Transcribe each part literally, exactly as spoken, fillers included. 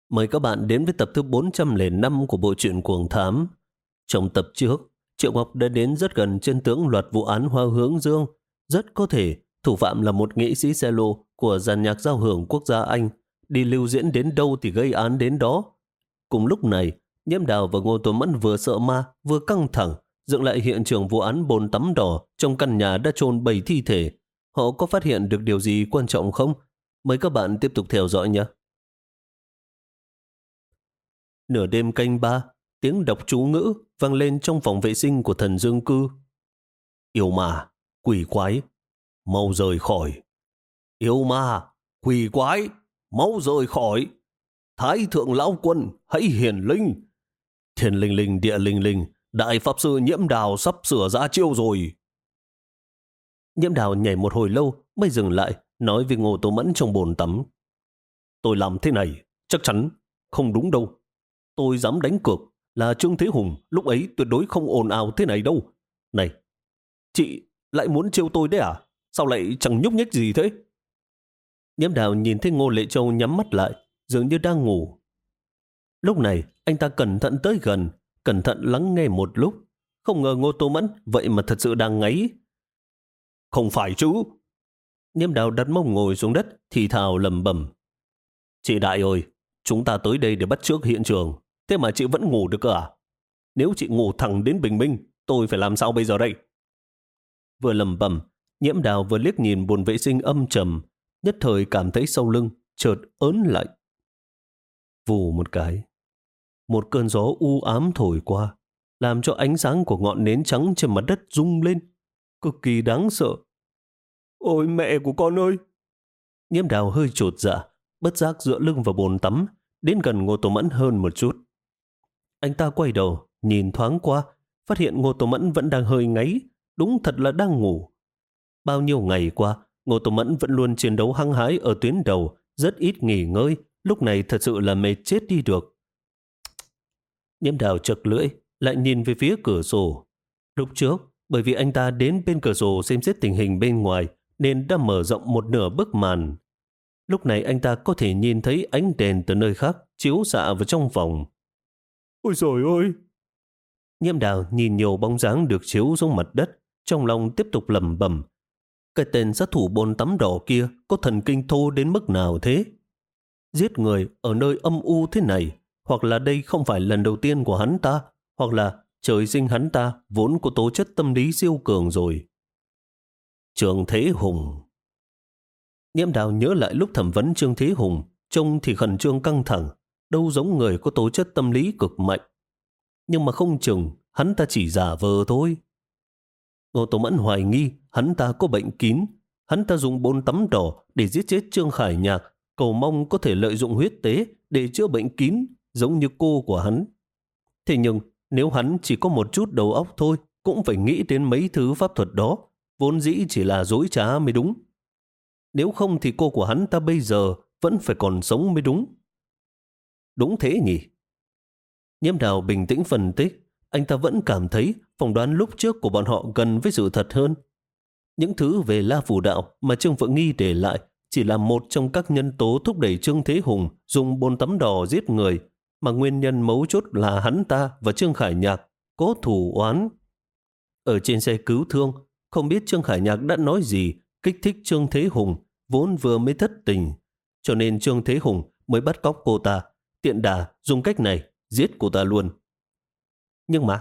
Mời các bạn đến với tập thứ bốn trăm lẻ năm của bộ truyện Cuồng Thám. Trong tập trước, Triệu Ngọc đã đến rất gần chân tướng loạt vụ án Hoa Hướng Dương. Rất có thể thủ phạm là một nghệ sĩ cello của dàn nhạc giao hưởng quốc gia Anh. Đi lưu diễn đến đâu thì gây án đến đó. Cùng lúc này, Nhiễm Đào và Ngô Tuấn Mẫn vừa sợ ma vừa căng thẳng dựng lại hiện trường vụ án bồn tắm đỏ trong căn nhà đã chôn bảy thi thể. Họ có phát hiện được điều gì quan trọng không? Mời các bạn tiếp tục theo dõi nhé. Nửa đêm canh ba, tiếng đọc chú ngữ vang lên trong phòng vệ sinh của thần dương cư. Yêu ma, quỷ quái, mau rời khỏi. Yêu ma, quỷ quái, mau rời khỏi. Thái thượng lão quân, hãy hiển linh. Thiên linh linh địa linh linh, đại pháp sư Nhiễm Đào sắp sửa ra chiêu rồi. Nhiễm Đào nhảy một hồi lâu mới dừng lại, nói với Ngô Tô Mẫn trong bồn tắm. Tôi làm thế này, chắc chắn không đúng đâu. Tôi dám đánh cược là Trương Thế Hùng lúc ấy tuyệt đối không ồn ào thế này đâu. Này, chị lại muốn trêu tôi đấy à? Sao lại chẳng nhúc nhích gì thế? Nhiễm Đào nhìn thấy Ngô Lệ Châu nhắm mắt lại, dường như đang ngủ. Lúc này, anh ta cẩn thận tới gần, cẩn thận lắng nghe một lúc. Không ngờ Ngô Tô Mẫn vậy mà thật sự đang ngáy. Không phải chứ? Nhiễm Đào đặt mông ngồi xuống đất, thì thào lầm bầm. Chị Đại ơi, chúng ta tới đây để bắt chước hiện trường. Thế mà chị vẫn ngủ được cơ à? Nếu chị ngủ thẳng đến bình minh, tôi phải làm sao bây giờ đây? Vừa lầm bầm, Nhiễm Đào vừa liếc nhìn bồn vệ sinh âm trầm, nhất thời cảm thấy sau lưng chợt ớn lạnh. Vù một cái, một cơn gió u ám thổi qua, làm cho ánh sáng của ngọn nến trắng trên mặt đất rung lên, cực kỳ đáng sợ. Ôi mẹ của con ơi! Nhiễm Đào hơi chột dạ, bất giác dựa lưng vào bồn tắm, đến gần Ngô Tô Mẫn hơn một chút. Anh ta quay đầu, nhìn thoáng qua, phát hiện Ngô Tô Mẫn vẫn đang hơi ngáy, đúng thật là đang ngủ. Bao nhiêu ngày qua, Ngô Tô Mẫn vẫn luôn chiến đấu hăng hái ở tuyến đầu, rất ít nghỉ ngơi, lúc này thật sự là mệt chết đi được. Nhiễm Đào chật lưỡi, lại nhìn về phía cửa sổ. Lúc trước, bởi vì anh ta đến bên cửa sổ xem xét tình hình bên ngoài, nên đã mở rộng một nửa bức màn. Lúc này anh ta có thể nhìn thấy ánh đèn từ nơi khác chiếu xạ vào trong phòng. Ôi trời ơi! Nhiễm Đào nhìn nhiều bóng dáng được chiếu xuống mặt đất, trong lòng tiếp tục lẩm bẩm. Cái tên sát thủ bồn tắm đỏ kia có thần kinh thô đến mức nào thế? Giết người ở nơi âm u thế này, hoặc là đây không phải lần đầu tiên của hắn ta, hoặc là trời sinh hắn ta vốn có tố chất tâm lý siêu cường rồi. Trương Thế Hùng. Nhiễm Đào nhớ lại lúc thẩm vấn Trương Thế Hùng, trông thì khẩn trương căng thẳng, đâu giống người có tố chất tâm lý cực mạnh. Nhưng mà không chừng, hắn ta chỉ giả vờ thôi. Ngô Tô Mẫn hoài nghi hắn ta có bệnh kín, hắn ta dùng bồn tắm đỏ để giết chết Trương Khải Nhạc, cầu mong có thể lợi dụng huyết tế để chữa bệnh kín, giống như cô của hắn. Thế nhưng, nếu hắn chỉ có một chút đầu óc thôi, cũng phải nghĩ đến mấy thứ pháp thuật đó, vốn dĩ chỉ là dối trá mới đúng. Nếu không thì cô của hắn ta bây giờ vẫn phải còn sống mới đúng. Đúng thế nhỉ? Nhiễm Đào bình tĩnh phân tích, anh ta vẫn cảm thấy phỏng đoán lúc trước của bọn họ gần với sự thật hơn. Những thứ về La Phù Đạo mà Trương Phượng Nghi để lại chỉ là một trong các nhân tố thúc đẩy Trương Thế Hùng dùng bồn tắm đỏ giết người, mà nguyên nhân mấu chốt là hắn ta và Trương Khải Nhạc có thù oán. Ở trên xe cứu thương, không biết Trương Khải Nhạc đã nói gì kích thích Trương Thế Hùng vốn vừa mới thất tình, cho nên Trương Thế Hùng mới bắt cóc cô ta, tiện đà dùng cách này giết cô ta luôn. Nhưng mà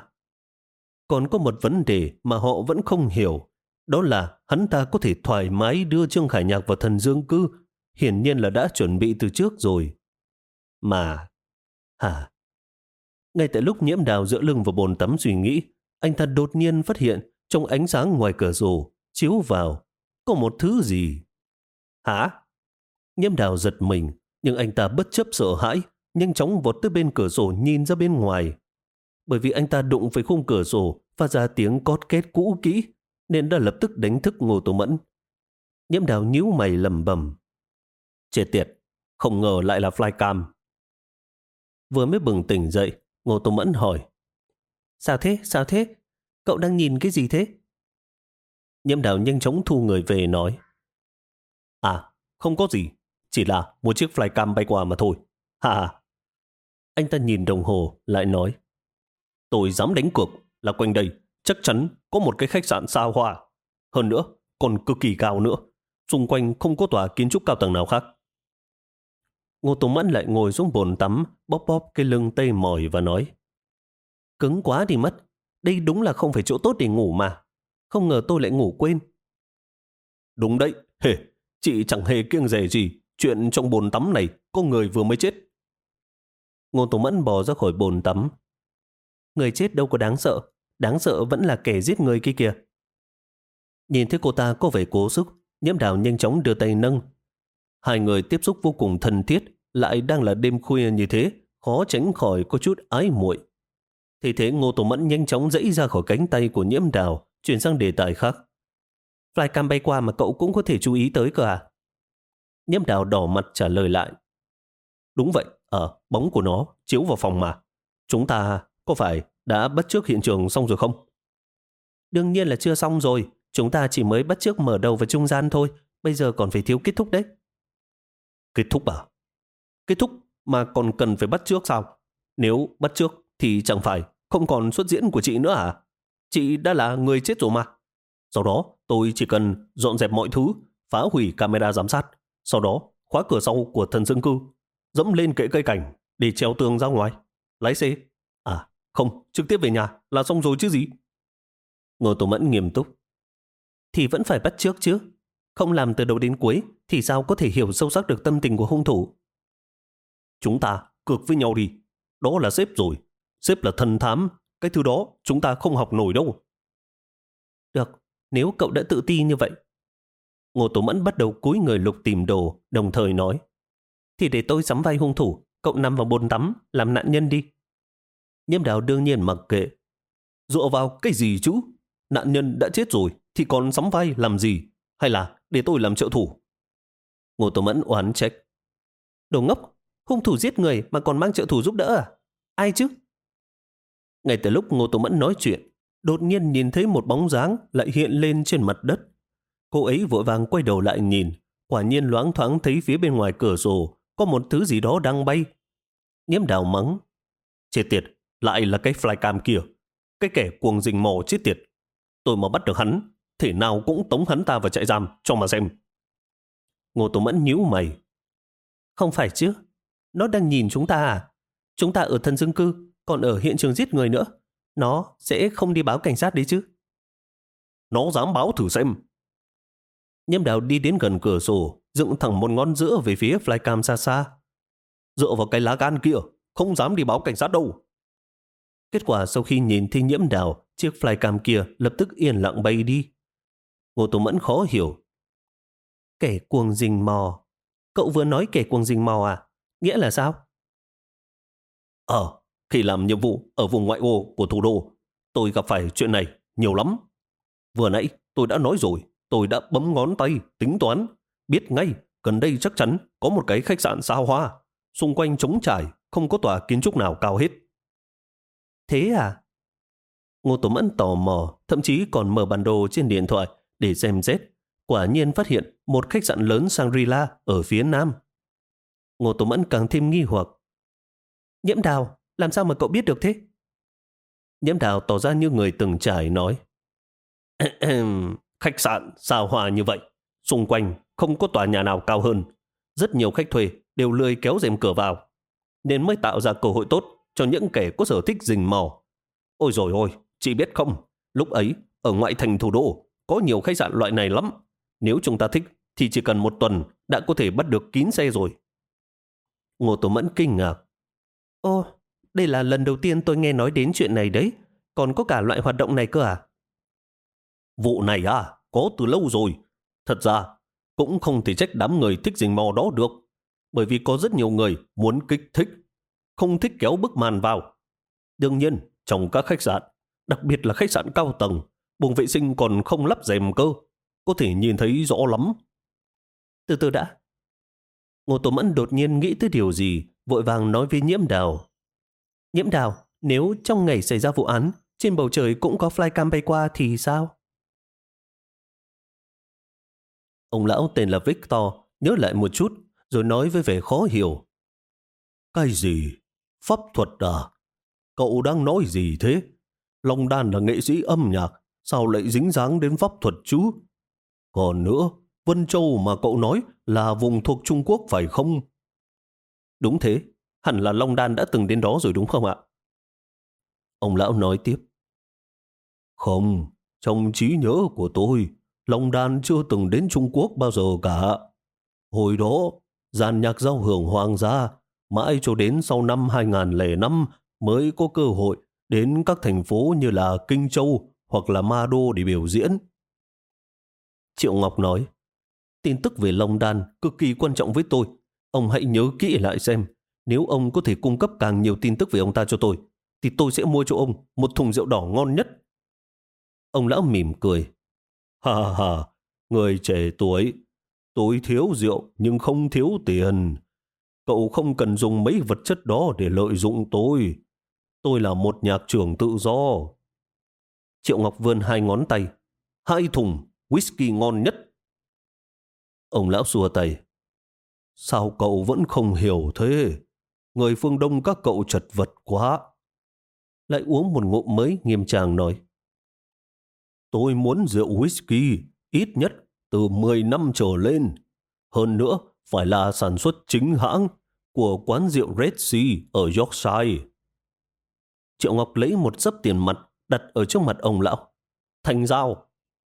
còn có một vấn đề mà họ vẫn không hiểu, đó là hắn ta có thể thoải mái đưa Trương Khải Nhạc vào thần dương cư, hiển nhiên là đã chuẩn bị từ trước rồi. Mà hả? Ngay tại lúc Nhiễm Đào dựa lưng vào bồn tắm suy nghĩ, anh ta đột nhiên phát hiện trong ánh sáng ngoài cửa sổ chiếu vào có một thứ gì. Hả? Nhiễm Đào giật mình, nhưng anh ta bất chấp sợ hãi, nhanh chóng vọt tới bên cửa sổ nhìn ra bên ngoài. Bởi vì anh ta đụng với khung cửa sổ phát ra tiếng cót két cũ kỹ, nên đã lập tức đánh thức Ngô Tô Mẫn. Nhiễm Đào nhíu mày lẩm bẩm. Chết tiệt, không ngờ lại là flycam. Vừa mới bừng tỉnh dậy, Ngô Tô Mẫn hỏi. Sao thế, sao thế? Cậu đang nhìn cái gì thế? Nhiễm Đào nhanh chóng thu người về nói. À, không có gì, chỉ là một chiếc flycam bay qua mà thôi. Hà hà. Anh ta nhìn đồng hồ lại nói, tôi dám đánh cược là quanh đây chắc chắn có một cái khách sạn xa hoa. Hơn nữa, còn cực kỳ cao nữa. Xung quanh không có tòa kiến trúc cao tầng nào khác. Ngô Tùng Mẫn lại ngồi xuống bồn tắm, bóp bóp cái lưng tê mỏi và nói, cứng quá đi mất. Đây đúng là không phải chỗ tốt để ngủ mà. Không ngờ tôi lại ngủ quên. Đúng đấy, hề, chị chẳng hề kiêng dè gì. Chuyện trong bồn tắm này có người vừa mới chết. Ngô Tùng Mẫn bò ra khỏi bồn tắm. Người chết đâu có đáng sợ. Đáng sợ vẫn là kẻ giết người kia kìa. Nhìn thấy cô ta có vẻ cố sức, Nhiễm Đào nhanh chóng đưa tay nâng. Hai người tiếp xúc vô cùng thân thiết, lại đang là đêm khuya như thế, khó tránh khỏi có chút ái muội. Thì thế Ngô Tùng Mẫn nhanh chóng dãy ra khỏi cánh tay của Nhiễm Đào, chuyển sang đề tài khác. Flycam bay qua mà cậu cũng có thể chú ý tới cơ à? Nhiễm Đào đỏ mặt trả lời lại. Đúng vậy, ở bóng của nó chiếu vào phòng mà. Chúng ta có phải đã bắt chước hiện trường xong rồi không? Đương nhiên là chưa xong rồi. Chúng ta chỉ mới bắt chước mở đầu và trung gian thôi. Bây giờ còn phải thiếu kết thúc đấy. Kết thúc à? Kết thúc mà còn cần phải bắt chước sao? Nếu bắt chước thì chẳng phải không còn xuất diễn của chị nữa à? Chị đã là người chết rồi mà. Sau đó tôi chỉ cần dọn dẹp mọi thứ, phá hủy camera giám sát, sau đó khóa cửa sau của thần dân cư, dẫm lên kệ cây cảnh để treo tường ra ngoài, lái xe. À không, trực tiếp về nhà là xong rồi chứ gì. Ngô Tùng Mẫn nghiêm túc. Thì vẫn phải bắt chước chứ. Không làm từ đầu đến cuối thì sao có thể hiểu sâu sắc được tâm tình của hung thủ. Chúng ta cược với nhau đi. Đó là sếp rồi. Sếp là thần thám. Cái thứ đó chúng ta không học nổi đâu. Được, nếu cậu đã tự tin như vậy. Ngô Tố Mẫn bắt đầu cúi người lục tìm đồ, đồng thời nói. Thì để tôi sắm vai hung thủ, cậu nằm vào bồn tắm, làm nạn nhân đi. Nhiễm Đào đương nhiên mặc kệ. Dựa vào cái gì chứ? Nạn nhân đã chết rồi thì còn sắm vai làm gì? Hay là để tôi làm trợ thủ? Ngô Tố Mẫn oán trách. Đồ ngốc, hung thủ giết người mà còn mang trợ thủ giúp đỡ à? Ai chứ? Ngay từ lúc Ngô Tố Mẫn nói chuyện, đột nhiên nhìn thấy một bóng dáng lại hiện lên trên mặt đất. Cô ấy vội vàng quay đầu lại nhìn, quả nhiên loáng thoáng thấy phía bên ngoài cửa sổ có một thứ gì đó đang bay. Nhiễm Đào mắng. Chết tiệt, lại là cái flycam kia. Cái kẻ cuồng rình mò chết tiệt. Tôi mà bắt được hắn, thể nào cũng tống hắn ta vào trại giam cho mà xem. Ngô Tố Mẫn nhíu mày. Không phải chứ, nó đang nhìn chúng ta à? Chúng ta ở thân dân cư, còn ở hiện trường giết người nữa. Nó sẽ không đi báo cảnh sát đấy chứ. Nó dám báo thử xem. Nhiễm Đào đi đến gần cửa sổ, dựng thẳng một ngón giữa về phía flycam xa xa. Dựa vào cái lá gan kia, không dám đi báo cảnh sát đâu. Kết quả sau khi nhìn thấy Nhiễm Đào, chiếc flycam kia lập tức yên lặng bay đi. Ngô Tố Mẫn khó hiểu. Kẻ cuồng rình mò. Cậu vừa nói kẻ cuồng rình mò à? Nghĩa là sao? Ờ, khi làm nhiệm vụ ở vùng ngoại ô của thủ đô, tôi gặp phải chuyện này nhiều lắm. Vừa nãy tôi đã nói rồi, tôi đã bấm ngón tay, tính toán, biết ngay gần đây chắc chắn có một cái khách sạn xa hoa, xung quanh trống trải, không có tòa kiến trúc nào cao hết. Thế à? Ngô Tố Mẫn tò mò, thậm chí còn mở bản đồ trên điện thoại để xem xét. Quả nhiên phát hiện một khách sạn lớn Shangri-La ở phía nam. Ngô Tố Mẫn càng thêm nghi hoặc. Nhiễm Đào, làm sao mà cậu biết được thế? Nhiễm Đào tỏ ra như người từng trải nói. Khách sạn xa hoa như vậy, xung quanh không có tòa nhà nào cao hơn. Rất nhiều khách thuê đều lười kéo rèm cửa vào, nên mới tạo ra cơ hội tốt cho những kẻ có sở thích rình mò. Ôi dồi ôi, chị biết không, lúc ấy ở ngoại thành thủ đô có nhiều khách sạn loại này lắm. Nếu chúng ta thích thì chỉ cần một tuần đã có thể bắt được kín xe rồi. Ngô Tố Mẫn kinh ngạc. Ô, đây là lần đầu tiên tôi nghe nói đến chuyện này đấy. Còn có cả loại hoạt động này cơ à? Vụ này à, có từ lâu rồi. Thật ra, cũng không thể trách đám người thích rình mò đó được. Bởi vì có rất nhiều người muốn kích thích, không thích kéo bức màn vào. Đương nhiên, trong các khách sạn, đặc biệt là khách sạn cao tầng, buồng vệ sinh còn không lắp rèm cơ. Có thể nhìn thấy rõ lắm. Từ từ đã. Ngô Tố Mẫn đột nhiên nghĩ tới điều gì, vội vàng nói với Nhiễm Đào. Nhiễm Đào, nếu trong ngày xảy ra vụ án, trên bầu trời cũng có flycam bay qua thì sao? Ông lão tên là Victor nhớ lại một chút, rồi nói với vẻ khó hiểu. Cái gì? Pháp thuật à? Cậu đang nói gì thế? Long Đan là nghệ sĩ âm nhạc, sao lại dính dáng đến pháp thuật chứ? Còn nữa, Vân Châu mà cậu nói là vùng thuộc Trung Quốc phải không? Đúng thế, hẳn là Long Đan đã từng đến đó rồi đúng không ạ? Ông lão nói tiếp. Không, trong trí nhớ của tôi, Long Đan chưa từng đến Trung Quốc bao giờ cả. Hồi đó, dàn nhạc giao hưởng hoàng gia, mãi cho đến sau năm hai không không năm mới có cơ hội đến các thành phố như là Kinh Châu hoặc là Ma Đô để biểu diễn. Triệu Ngọc nói, tin tức về Long Đan cực kỳ quan trọng với tôi. Ông hãy nhớ kỹ lại xem, nếu ông có thể cung cấp càng nhiều tin tức về ông ta cho tôi, thì tôi sẽ mua cho ông một thùng rượu đỏ ngon nhất. Ông lão mỉm cười. Ha ha, người trẻ tuổi, tôi thiếu rượu nhưng không thiếu tiền. Cậu không cần dùng mấy vật chất đó để lợi dụng tôi. Tôi là một nhạc trưởng tự do. Triệu Ngọc vươn hai ngón tay. Hai thùng whisky ngon nhất. Ông lão xua tay. Sao cậu vẫn không hiểu thế? Người phương Đông các cậu chật vật quá. Lại uống một ngụm mới, nghiêm trang nói. Tôi muốn rượu whisky ít nhất từ mười năm trở lên. Hơn nữa, phải là sản xuất chính hãng của quán rượu Red Sea ở Yorkshire. Triệu Ngọc lấy một xấp tiền mặt đặt ở trước mặt ông lão. Thành giao.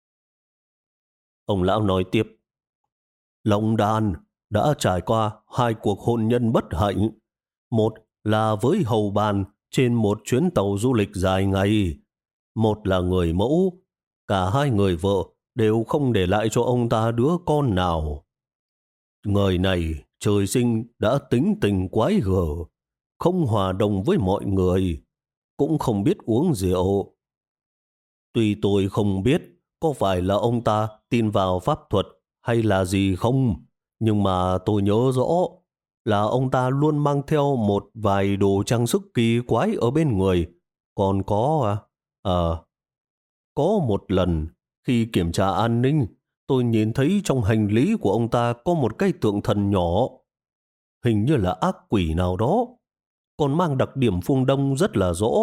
Ông lão nói tiếp. Long Đan đã trải qua hai cuộc hôn nhân bất hạnh. Một là với hầu bàn trên một chuyến tàu du lịch dài ngày. Một là người mẫu. Cả hai người vợ đều không để lại cho ông ta đứa con nào. Người này trời sinh đã tính tình quái gở, không hòa đồng với mọi người, cũng không biết uống rượu. Tuy tôi không biết có phải là ông ta tin vào pháp thuật hay là gì không, nhưng mà tôi nhớ rõ là ông ta luôn mang theo một vài đồ trang sức kỳ quái ở bên người. Còn có à, à có một lần khi kiểm tra an ninh, tôi nhìn thấy trong hành lý của ông ta có một cái tượng thần nhỏ, hình như là ác quỷ nào đó, còn mang đặc điểm phương Đông rất là rõ.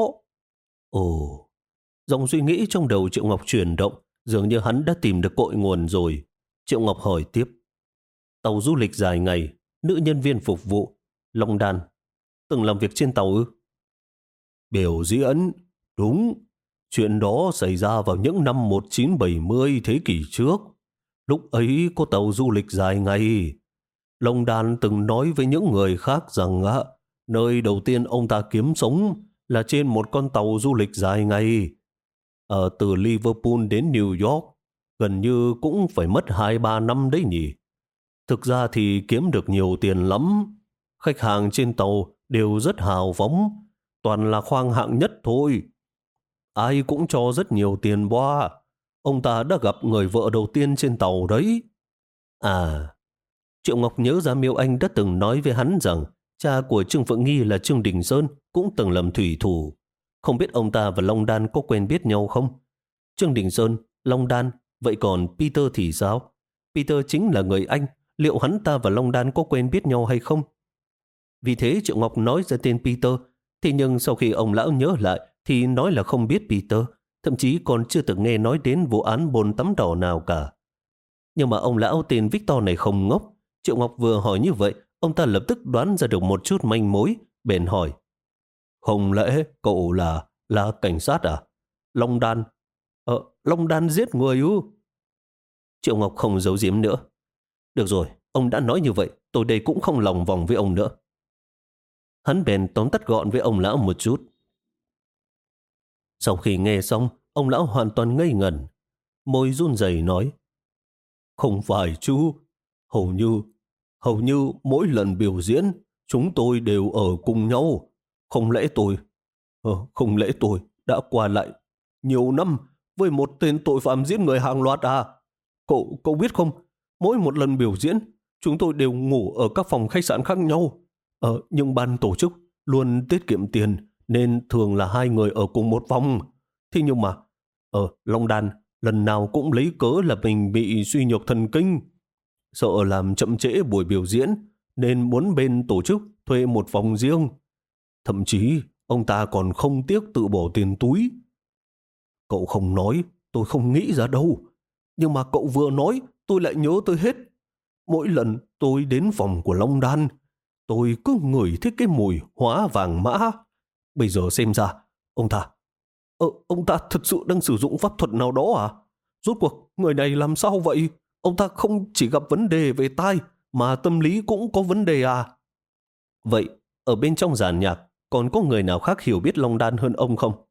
Ồ, dòng suy nghĩ trong đầu Triệu Ngọc chuyển động, dường như hắn đã tìm được cội nguồn rồi. Triệu Ngọc hỏi tiếp. Tàu du lịch dài ngày, nữ nhân viên phục vụ, Long Đan, từng làm việc trên tàu ư? Biểu diễn, đúng. Chuyện đó xảy ra vào những năm một nghìn chín trăm bảy mươi thế kỷ trước. Lúc ấy có tàu du lịch dài ngày. Long Đan từng nói với những người khác rằng á, nơi đầu tiên ông ta kiếm sống là trên một con tàu du lịch dài ngày. Ở từ Liverpool đến New York, gần như cũng phải mất hai ba năm đấy nhỉ. Thực ra thì kiếm được nhiều tiền lắm. Khách hàng trên tàu đều rất hào phóng, toàn là khoang hạng nhất thôi. Ai cũng cho rất nhiều tiền boa. Ông ta đã gặp người vợ đầu tiên trên tàu đấy. À, Triệu Ngọc nhớ ra Miêu Anh đã từng nói với hắn rằng cha của Trương Phượng Nghi là Trương Đình Sơn cũng từng làm thủy thủ. Không biết ông ta và Long Đan có quen biết nhau không? Trương Đình Sơn, Long Đan, vậy còn Peter thì sao? Peter chính là người Anh, liệu hắn ta và Long Đan có quen biết nhau hay không? Vì thế Triệu Ngọc nói ra tên Peter, thế nhưng sau khi ông lão nhớ lại thì nói là không biết Peter, thậm chí còn chưa từng nghe nói đến vụ án bồn tắm đỏ nào cả. Nhưng mà ông lão tên Victor này không ngốc. Triệu Ngọc vừa hỏi như vậy, ông ta lập tức đoán ra được một chút manh mối, bèn hỏi. Không lẽ cậu là, là cảnh sát à? Long Đan, ờ, Long Đan giết người ư? Triệu Ngọc không giấu giếm nữa. Được rồi, ông đã nói như vậy, tôi đây cũng không lòng vòng với ông nữa. Hắn bèn tóm tắt gọn với ông lão một chút. Sau khi nghe xong, ông lão hoàn toàn ngây ngẩn, môi run rẩy nói. Không phải chứ, hầu như, hầu như mỗi lần biểu diễn, chúng tôi đều ở cùng nhau. Không lẽ tôi, ờ, không lẽ tôi đã qua lại nhiều năm với một tên tội phạm giết người hàng loạt à? Cậu, cậu biết không, mỗi một lần biểu diễn, chúng tôi đều ngủ ở các phòng khách sạn khác nhau. Ờ, nhưng ban tổ chức luôn tiết kiệm tiền, nên thường là hai người ở cùng một phòng. Thế nhưng mà, ở Long Đan, lần nào cũng lấy cớ là mình bị suy nhược thần kinh. Sợ làm chậm trễ buổi biểu diễn, nên muốn bên tổ chức thuê một phòng riêng. Thậm chí ông ta còn không tiếc tự bỏ tiền túi. Cậu không nói, tôi không nghĩ ra đâu. Nhưng mà cậu vừa nói, tôi lại nhớ tới hết. Mỗi lần tôi đến phòng của Long Đan, tôi cứ ngửi thấy cái mùi hóa vàng mã. Bây giờ xem ra, ông ta, ờ, ông ta thật sự đang sử dụng pháp thuật nào đó à? Rốt cuộc, người này làm sao vậy? Ông ta không chỉ gặp vấn đề về tai, mà tâm lý cũng có vấn đề à? Vậy, ở bên trong giàn nhạc, còn có người nào khác hiểu biết Long Đan hơn ông không?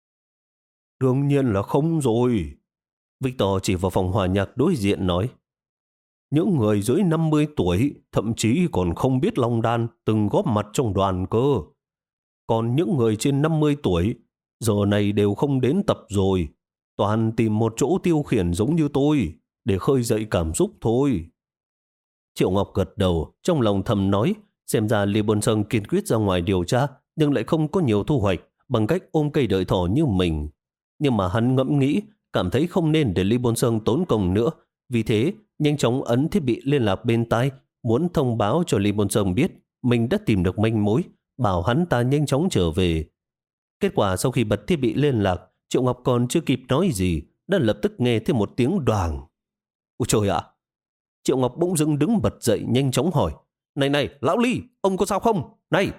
Đương nhiên là không rồi. Victor chỉ vào phòng hòa nhạc đối diện nói. Những người dưới năm mươi tuổi thậm chí còn không biết Long Đan từng góp mặt trong đoàn cơ. Còn những người trên năm mươi tuổi giờ này đều không đến tập rồi. Toàn tìm một chỗ tiêu khiển giống như tôi để khơi dậy cảm xúc thôi. Triệu Ngọc gật đầu, trong lòng thầm nói, xem ra Lý Bôn Sơn kiên quyết ra ngoài điều tra, nhưng lại không có nhiều thu hoạch bằng cách ôm cây đợi thỏ như mình. Nhưng mà hắn ngẫm nghĩ, cảm thấy không nên để Lý Bôn Sơn tốn công nữa. Vì thế, nhanh chóng ấn thiết bị liên lạc bên tai, muốn thông báo cho Lý Bôn Sơn biết mình đã tìm được manh mối, bảo hắn ta nhanh chóng trở về. Kết quả sau khi bật thiết bị liên lạc, Triệu Ngọc còn chưa kịp nói gì, đã lập tức nghe thêm một tiếng đoàng. Ôi trời ạ! Triệu Ngọc bỗng dưng đứng bật dậy nhanh chóng hỏi. Này này, lão Lý, ông có sao không? Này!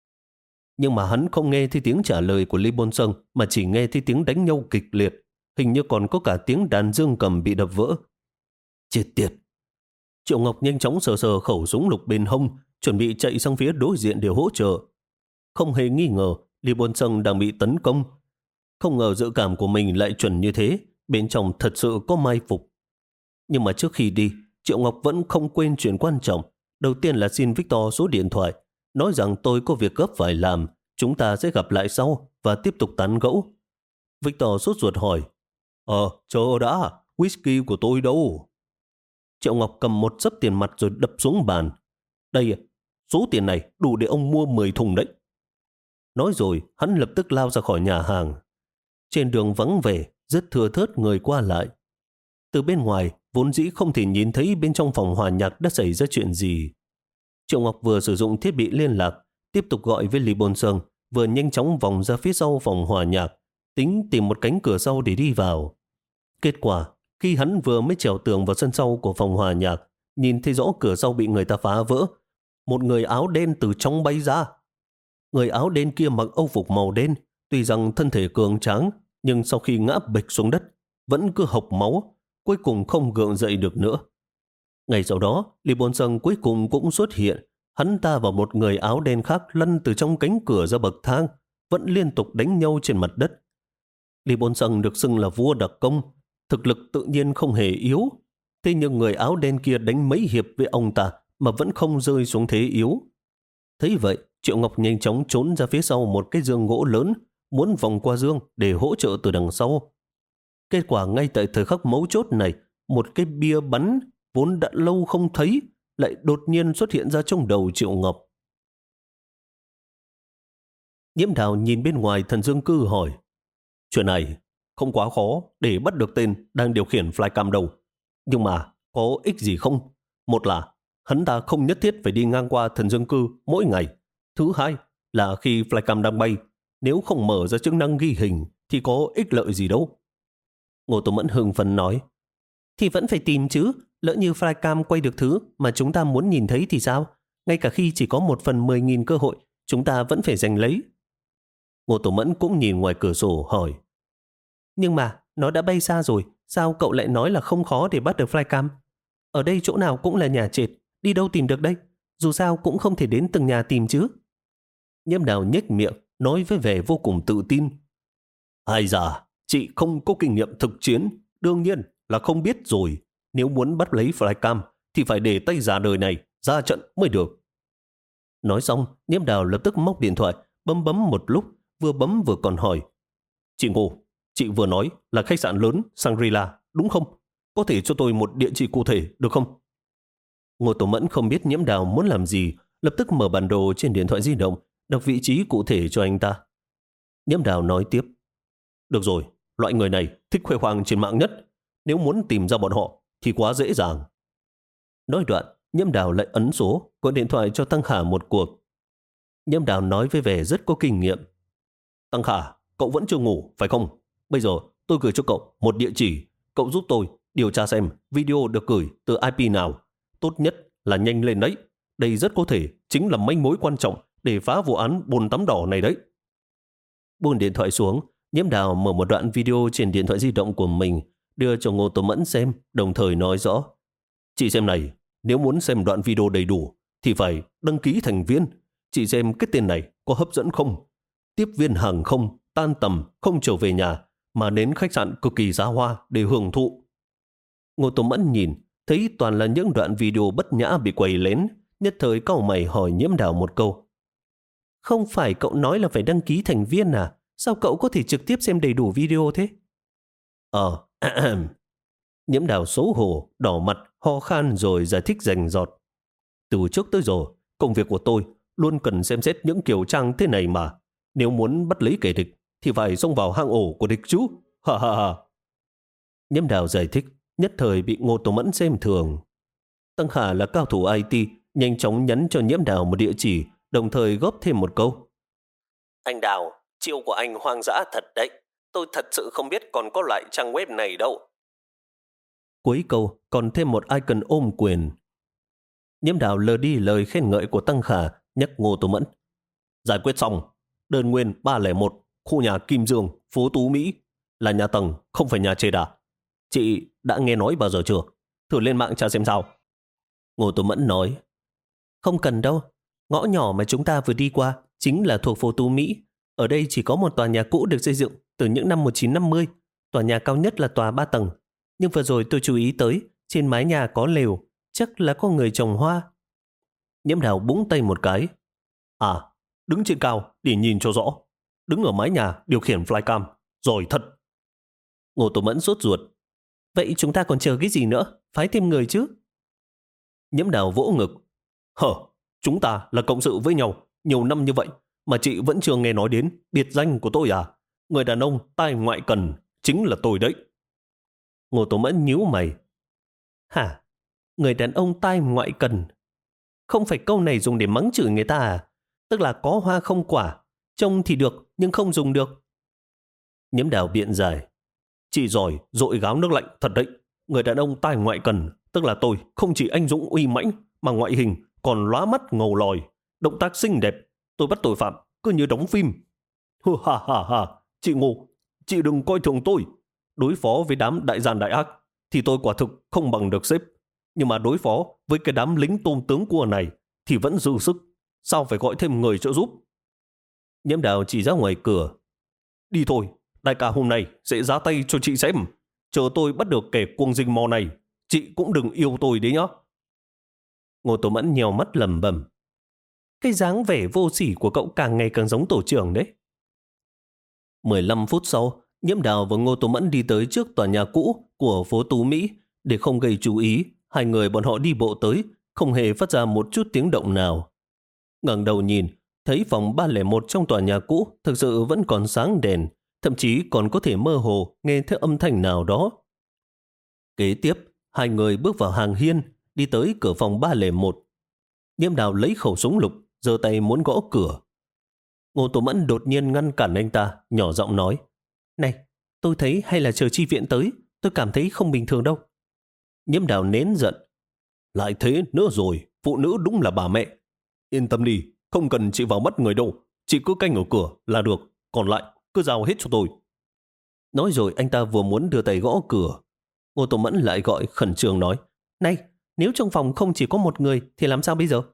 Nhưng mà hắn không nghe thấy tiếng trả lời của Lý Bôn Sơn, mà chỉ nghe thấy tiếng đánh nhau kịch liệt. Hình như còn có cả tiếng đàn dương cầm bị đập vỡ. Chết tiệt! Triệu Ngọc nhanh chóng sờ sờ khẩu súng lục bên hông, chuẩn bị chạy sang phía đối diện để hỗ trợ. Không hề nghi ngờ, Lý Bôn Sơn đang bị tấn công. Không ngờ dự cảm của mình lại chuẩn như thế, bên trong thật sự có mai phục. Nhưng mà trước khi đi, Triệu Ngọc vẫn không quên chuyện quan trọng. Đầu tiên là xin Victor số điện thoại, nói rằng tôi có việc gấp phải làm, chúng ta sẽ gặp lại sau và tiếp tục tán gẫu. Victor sốt ruột hỏi, Ờ, chờ đã, whisky của tôi đâu? Triệu Ngọc cầm một xấp tiền mặt rồi đập xuống bàn. Đây, số tiền này đủ để ông mua mười thùng đấy. Nói rồi, hắn lập tức lao ra khỏi nhà hàng. Trên đường vắng vẻ, rất thưa thớt người qua lại. Từ bên ngoài, vốn dĩ không thể nhìn thấy bên trong phòng hòa nhạc đã xảy ra chuyện gì. Triệu Ngọc vừa sử dụng thiết bị liên lạc, tiếp tục gọi với Lý Bôn Sơn, vừa nhanh chóng vòng ra phía sau phòng hòa nhạc, tính tìm một cánh cửa sau để đi vào. Kết quả, khi hắn vừa mới trèo tường vào sân sau của phòng hòa nhạc, nhìn thấy rõ cửa sau bị người ta phá vỡ. Một người áo đen từ trong bay ra. Người áo đen kia mặc âu phục màu đen, tuy rằng thân thể cường tráng, nhưng sau khi ngã bịch xuống đất, vẫn cứ hộc máu, cuối cùng không gượng dậy được nữa. Ngày sau đó, Lý Bôn Sơn cuối cùng cũng xuất hiện. Hắn ta và một người áo đen khác lăn từ trong cánh cửa ra bậc thang, vẫn liên tục đánh nhau trên mặt đất. Lý Bôn Sơn được xưng là vua đặc công, thực lực tự nhiên không hề yếu. Thế nhưng người áo đen kia đánh mấy hiệp với ông ta mà vẫn không rơi xuống thế yếu. Thấy vậy, Triệu Ngọc nhanh chóng trốn ra phía sau một cái giường gỗ lớn, muốn vòng qua giường để hỗ trợ từ đằng sau. Kết quả ngay tại thời khắc mấu chốt này, một cái bia bắn vốn đã lâu không thấy lại đột nhiên xuất hiện ra trong đầu Triệu Ngọc. Nhiễm Đào nhìn bên ngoài thần dương cư hỏi, chuyện này không quá khó để bắt được tên đang điều khiển flycam đâu. Nhưng mà có ích gì không? Một là hắn ta không nhất thiết phải đi ngang qua thần dương cư mỗi ngày. Thứ hai là khi flycam đang bay, nếu không mở ra chức năng ghi hình thì có ích lợi gì đâu. Ngô Tô Mẫn hưng phấn nói, thì vẫn phải tìm chứ, lỡ như flycam quay được thứ mà chúng ta muốn nhìn thấy thì sao? Ngay cả khi chỉ có một phần mười nghìn cơ hội, chúng ta vẫn phải giành lấy. Ngô Tô Mẫn cũng nhìn ngoài cửa sổ hỏi, nhưng mà nó đã bay xa rồi, sao cậu lại nói là không khó để bắt được flycam? Ở đây chỗ nào cũng là nhà trệt, đi đâu tìm được đây? Dù sao cũng không thể đến từng nhà tìm chứ. Nhiễm Đào nhếch miệng, nói với vẻ vô cùng tự tin. Ai da, chị không có kinh nghiệm thực chiến, đương nhiên là không biết rồi. Nếu muốn bắt lấy flycam thì phải để tay già đời này ra trận mới được. Nói xong, Nhiễm Đào lập tức móc điện thoại, bấm bấm một lúc, vừa bấm vừa còn hỏi, chị Ngô, chị vừa nói là khách sạn lớn Shangri-La, đúng không? Có thể cho tôi một địa chỉ cụ thể được không? Ngô Tô Mẫn không biết Nhiễm Đào muốn làm gì, lập tức mở bản đồ trên điện thoại di động, đọc vị trí cụ thể cho anh ta. Nhiễm Đào nói tiếp, được rồi, loại người này thích khoe khoang trên mạng nhất. Nếu muốn tìm ra bọn họ thì quá dễ dàng. Nói đoạn, Nhiễm Đào lại ấn số, gọi điện thoại cho Tăng Khả một cuộc. Nhiễm Đào nói với vẻ rất có kinh nghiệm. Tăng Khả, cậu vẫn chưa ngủ, phải không? Bây giờ tôi gửi cho cậu một địa chỉ. Cậu giúp tôi điều tra xem video được gửi từ i pê nào. Tốt nhất là nhanh lên đấy. Đây rất có thể chính là manh mối quan trọng để phá vụ án bồn tắm đỏ này đấy. Buông điện thoại xuống, Nhiễm Đào mở một đoạn video trên điện thoại di động của mình, đưa cho Ngô Tố Mẫn xem, đồng thời nói rõ. Chị xem này, nếu muốn xem đoạn video đầy đủ thì phải đăng ký thành viên. Chị xem cái tên này có hấp dẫn không? Tiếp viên hàng không, tan tầm, không trở về nhà, mà đến khách sạn cực kỳ giá hoa để hưởng thụ. Ngô Tố Mẫn nhìn, thấy toàn là những đoạn video bất nhã bị quay lén, nhất thời cau mày hỏi Nhiễm Đào một câu. Không phải cậu nói là phải đăng ký thành viên à? Sao cậu có thể trực tiếp xem đầy đủ video thế? Ờ, Nhiễm Đào xấu hổ, đỏ mặt, ho khan rồi giải thích rành rọt. Từ trước tới giờ, công việc của tôi luôn cần xem xét những kiểu trang thế này mà. Nếu muốn bắt lấy kẻ địch thì phải xông vào hang ổ của địch chứ. Ha ha ha. Nhiễm Đào giải thích, nhất thời bị Ngô Tố Mẫn xem thường. Tăng Khả là cao thủ i tê, nhanh chóng nhắn cho Nhiễm Đào một địa chỉ, đồng thời góp thêm một câu. Anh Đào, chiêu của anh hoang dã thật đấy. Tôi thật sự không biết còn có loại trang web này đâu. Cuối câu còn thêm một icon ôm quyền. Nhiễm Đào lờ đi lời khen ngợi của Tăng Khả, nhắc Ngô Tố Mẫn. Giải quyết xong. Đơn nguyên ba không một, khu nhà Kim Dương, phố Tú Mỹ. Là nhà tầng, không phải nhà trệt à? Chị đã nghe nói bao giờ chưa? Thử lên mạng tra xem sao. Ngô Tố Mẫn nói. Không cần đâu. Ngõ nhỏ mà chúng ta vừa đi qua chính là thuộc phố Tú Mỹ. Ở đây chỉ có một tòa nhà cũ được xây dựng từ những năm một nghìn chín trăm năm mươi. Tòa nhà cao nhất là tòa ba tầng. Nhưng vừa rồi tôi chú ý tới, trên mái nhà có lều, chắc là có người trồng hoa. Nhiễm Đào búng tay một cái. À, đứng trên cao để nhìn cho rõ. Đứng ở mái nhà điều khiển flycam. Rồi thật. Ngô Tố Mẫn sốt ruột. Vậy chúng ta còn chờ cái gì nữa? Phái thêm người chứ. Nhiễm Đào vỗ ngực. Hở, chúng ta là cộng sự với nhau nhiều năm như vậy mà chị vẫn chưa nghe nói đến biệt danh của tôi à? Người đàn ông tai ngoại cần chính là tôi đấy. Ngô Tố Mẫn nhíu mày. Hả? Người đàn ông tai ngoại cần? Không phải câu này dùng để mắng chửi người ta à? Tức là có hoa không quả, trông thì được nhưng không dùng được. Nhiễm Đào biện giải. Chị giỏi dội gáo nước lạnh thật đấy. Người đàn ông tai ngoại cần, tức là tôi không chỉ anh dũng uy mãnh mà ngoại hình còn lóa mắt ngầu lòi, động tác xinh đẹp. Tôi bắt tội phạm cứ như đóng phim. Hừ ha ha ha. Chị Ngô, chị đừng coi thường tôi. Đối phó với đám đại gian đại ác thì tôi quả thực không bằng được sếp. Nhưng mà đối phó với cái đám lính tôm tướng cua này thì vẫn dư sức. Sao phải gọi thêm người trợ giúp? Nhiễm Đào chỉ ra ngoài cửa. Đi thôi, đại ca hôm nay sẽ ra tay cho chị xem. Chờ tôi bắt được kẻ cuồng dinh mò này, chị cũng đừng yêu tôi đấy nhá. Ngô Tố Mẫn nhèo mắt lẩm bẩm. Cái dáng vẻ vô sỉ của cậu càng ngày càng giống tổ trưởng đấy. mười lăm phút sau, Nhiễm Đào và Ngô Tố Mẫn đi tới trước tòa nhà cũ của phố Tú Mỹ. Để không gây chú ý, hai người bọn họ đi bộ tới, không hề phát ra một chút tiếng động nào. Ngẩng đầu nhìn, thấy phòng ba không một trong tòa nhà cũ thực sự vẫn còn sáng đèn, thậm chí còn có thể mơ hồ nghe thấy âm thanh nào đó. Kế tiếp, hai người bước vào hàng hiên, đi tới cửa phòng ba không một. Nhiễm Đào lấy khẩu súng lục, giơ tay muốn gõ cửa. Ngô Tố Mẫn đột nhiên ngăn cản anh ta, nhỏ giọng nói. Này, tôi thấy hay là chờ chi viện tới, tôi cảm thấy không bình thường đâu. Nhiễm Đào nén giận. Lại thế nữa rồi, phụ nữ đúng là bà mẹ. Yên tâm đi, không cần chị vào mắt người đâu. Chị cứ canh ở cửa là được, còn lại cứ giao hết cho tôi. Nói rồi anh ta vừa muốn đưa tay gõ cửa. Ngô Tố Mẫn lại gọi khẩn trương nói. Này, nếu trong phòng không chỉ có một người thì làm sao bây giờ?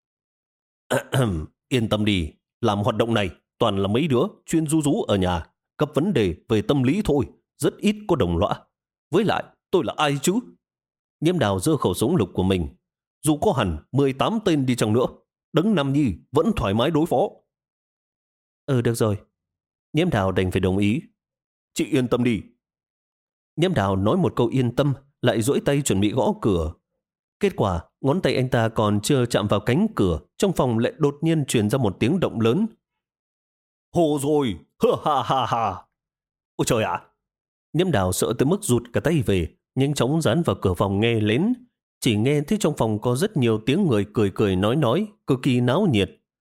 Yên tâm đi, làm hoạt động này toàn là mấy đứa chuyên ru rú ở nhà, gặp vấn đề về tâm lý thôi, rất ít có đồng lõa. Với lại, tôi là ai chứ? Nhiễm Đào giơ khẩu súng lục của mình. Dù có hẳn mười tám tên đi chăng nữa, Đấng Nam Nhi vẫn thoải mái đối phó. Ừ, được rồi. Nhiễm Đào đành phải đồng ý. Chị yên tâm đi. Nhiễm Đào nói một câu yên tâm, lại duỗi tay chuẩn bị gõ cửa. Kết quả, ngón tay anh ta còn chưa chạm vào cánh cửa, trong phòng lại đột nhiên truyền ra một tiếng động lớn. Hồ rồi! Ha ha ha ha! Ôi trời ạ! Nhiễm Đào sợ tới mức rụt cả tay về, nhanh chóng dán vào cửa phòng nghe lén. Chỉ nghe thấy trong phòng có rất nhiều tiếng người cười cười nói nói, cực kỳ náo nhiệt.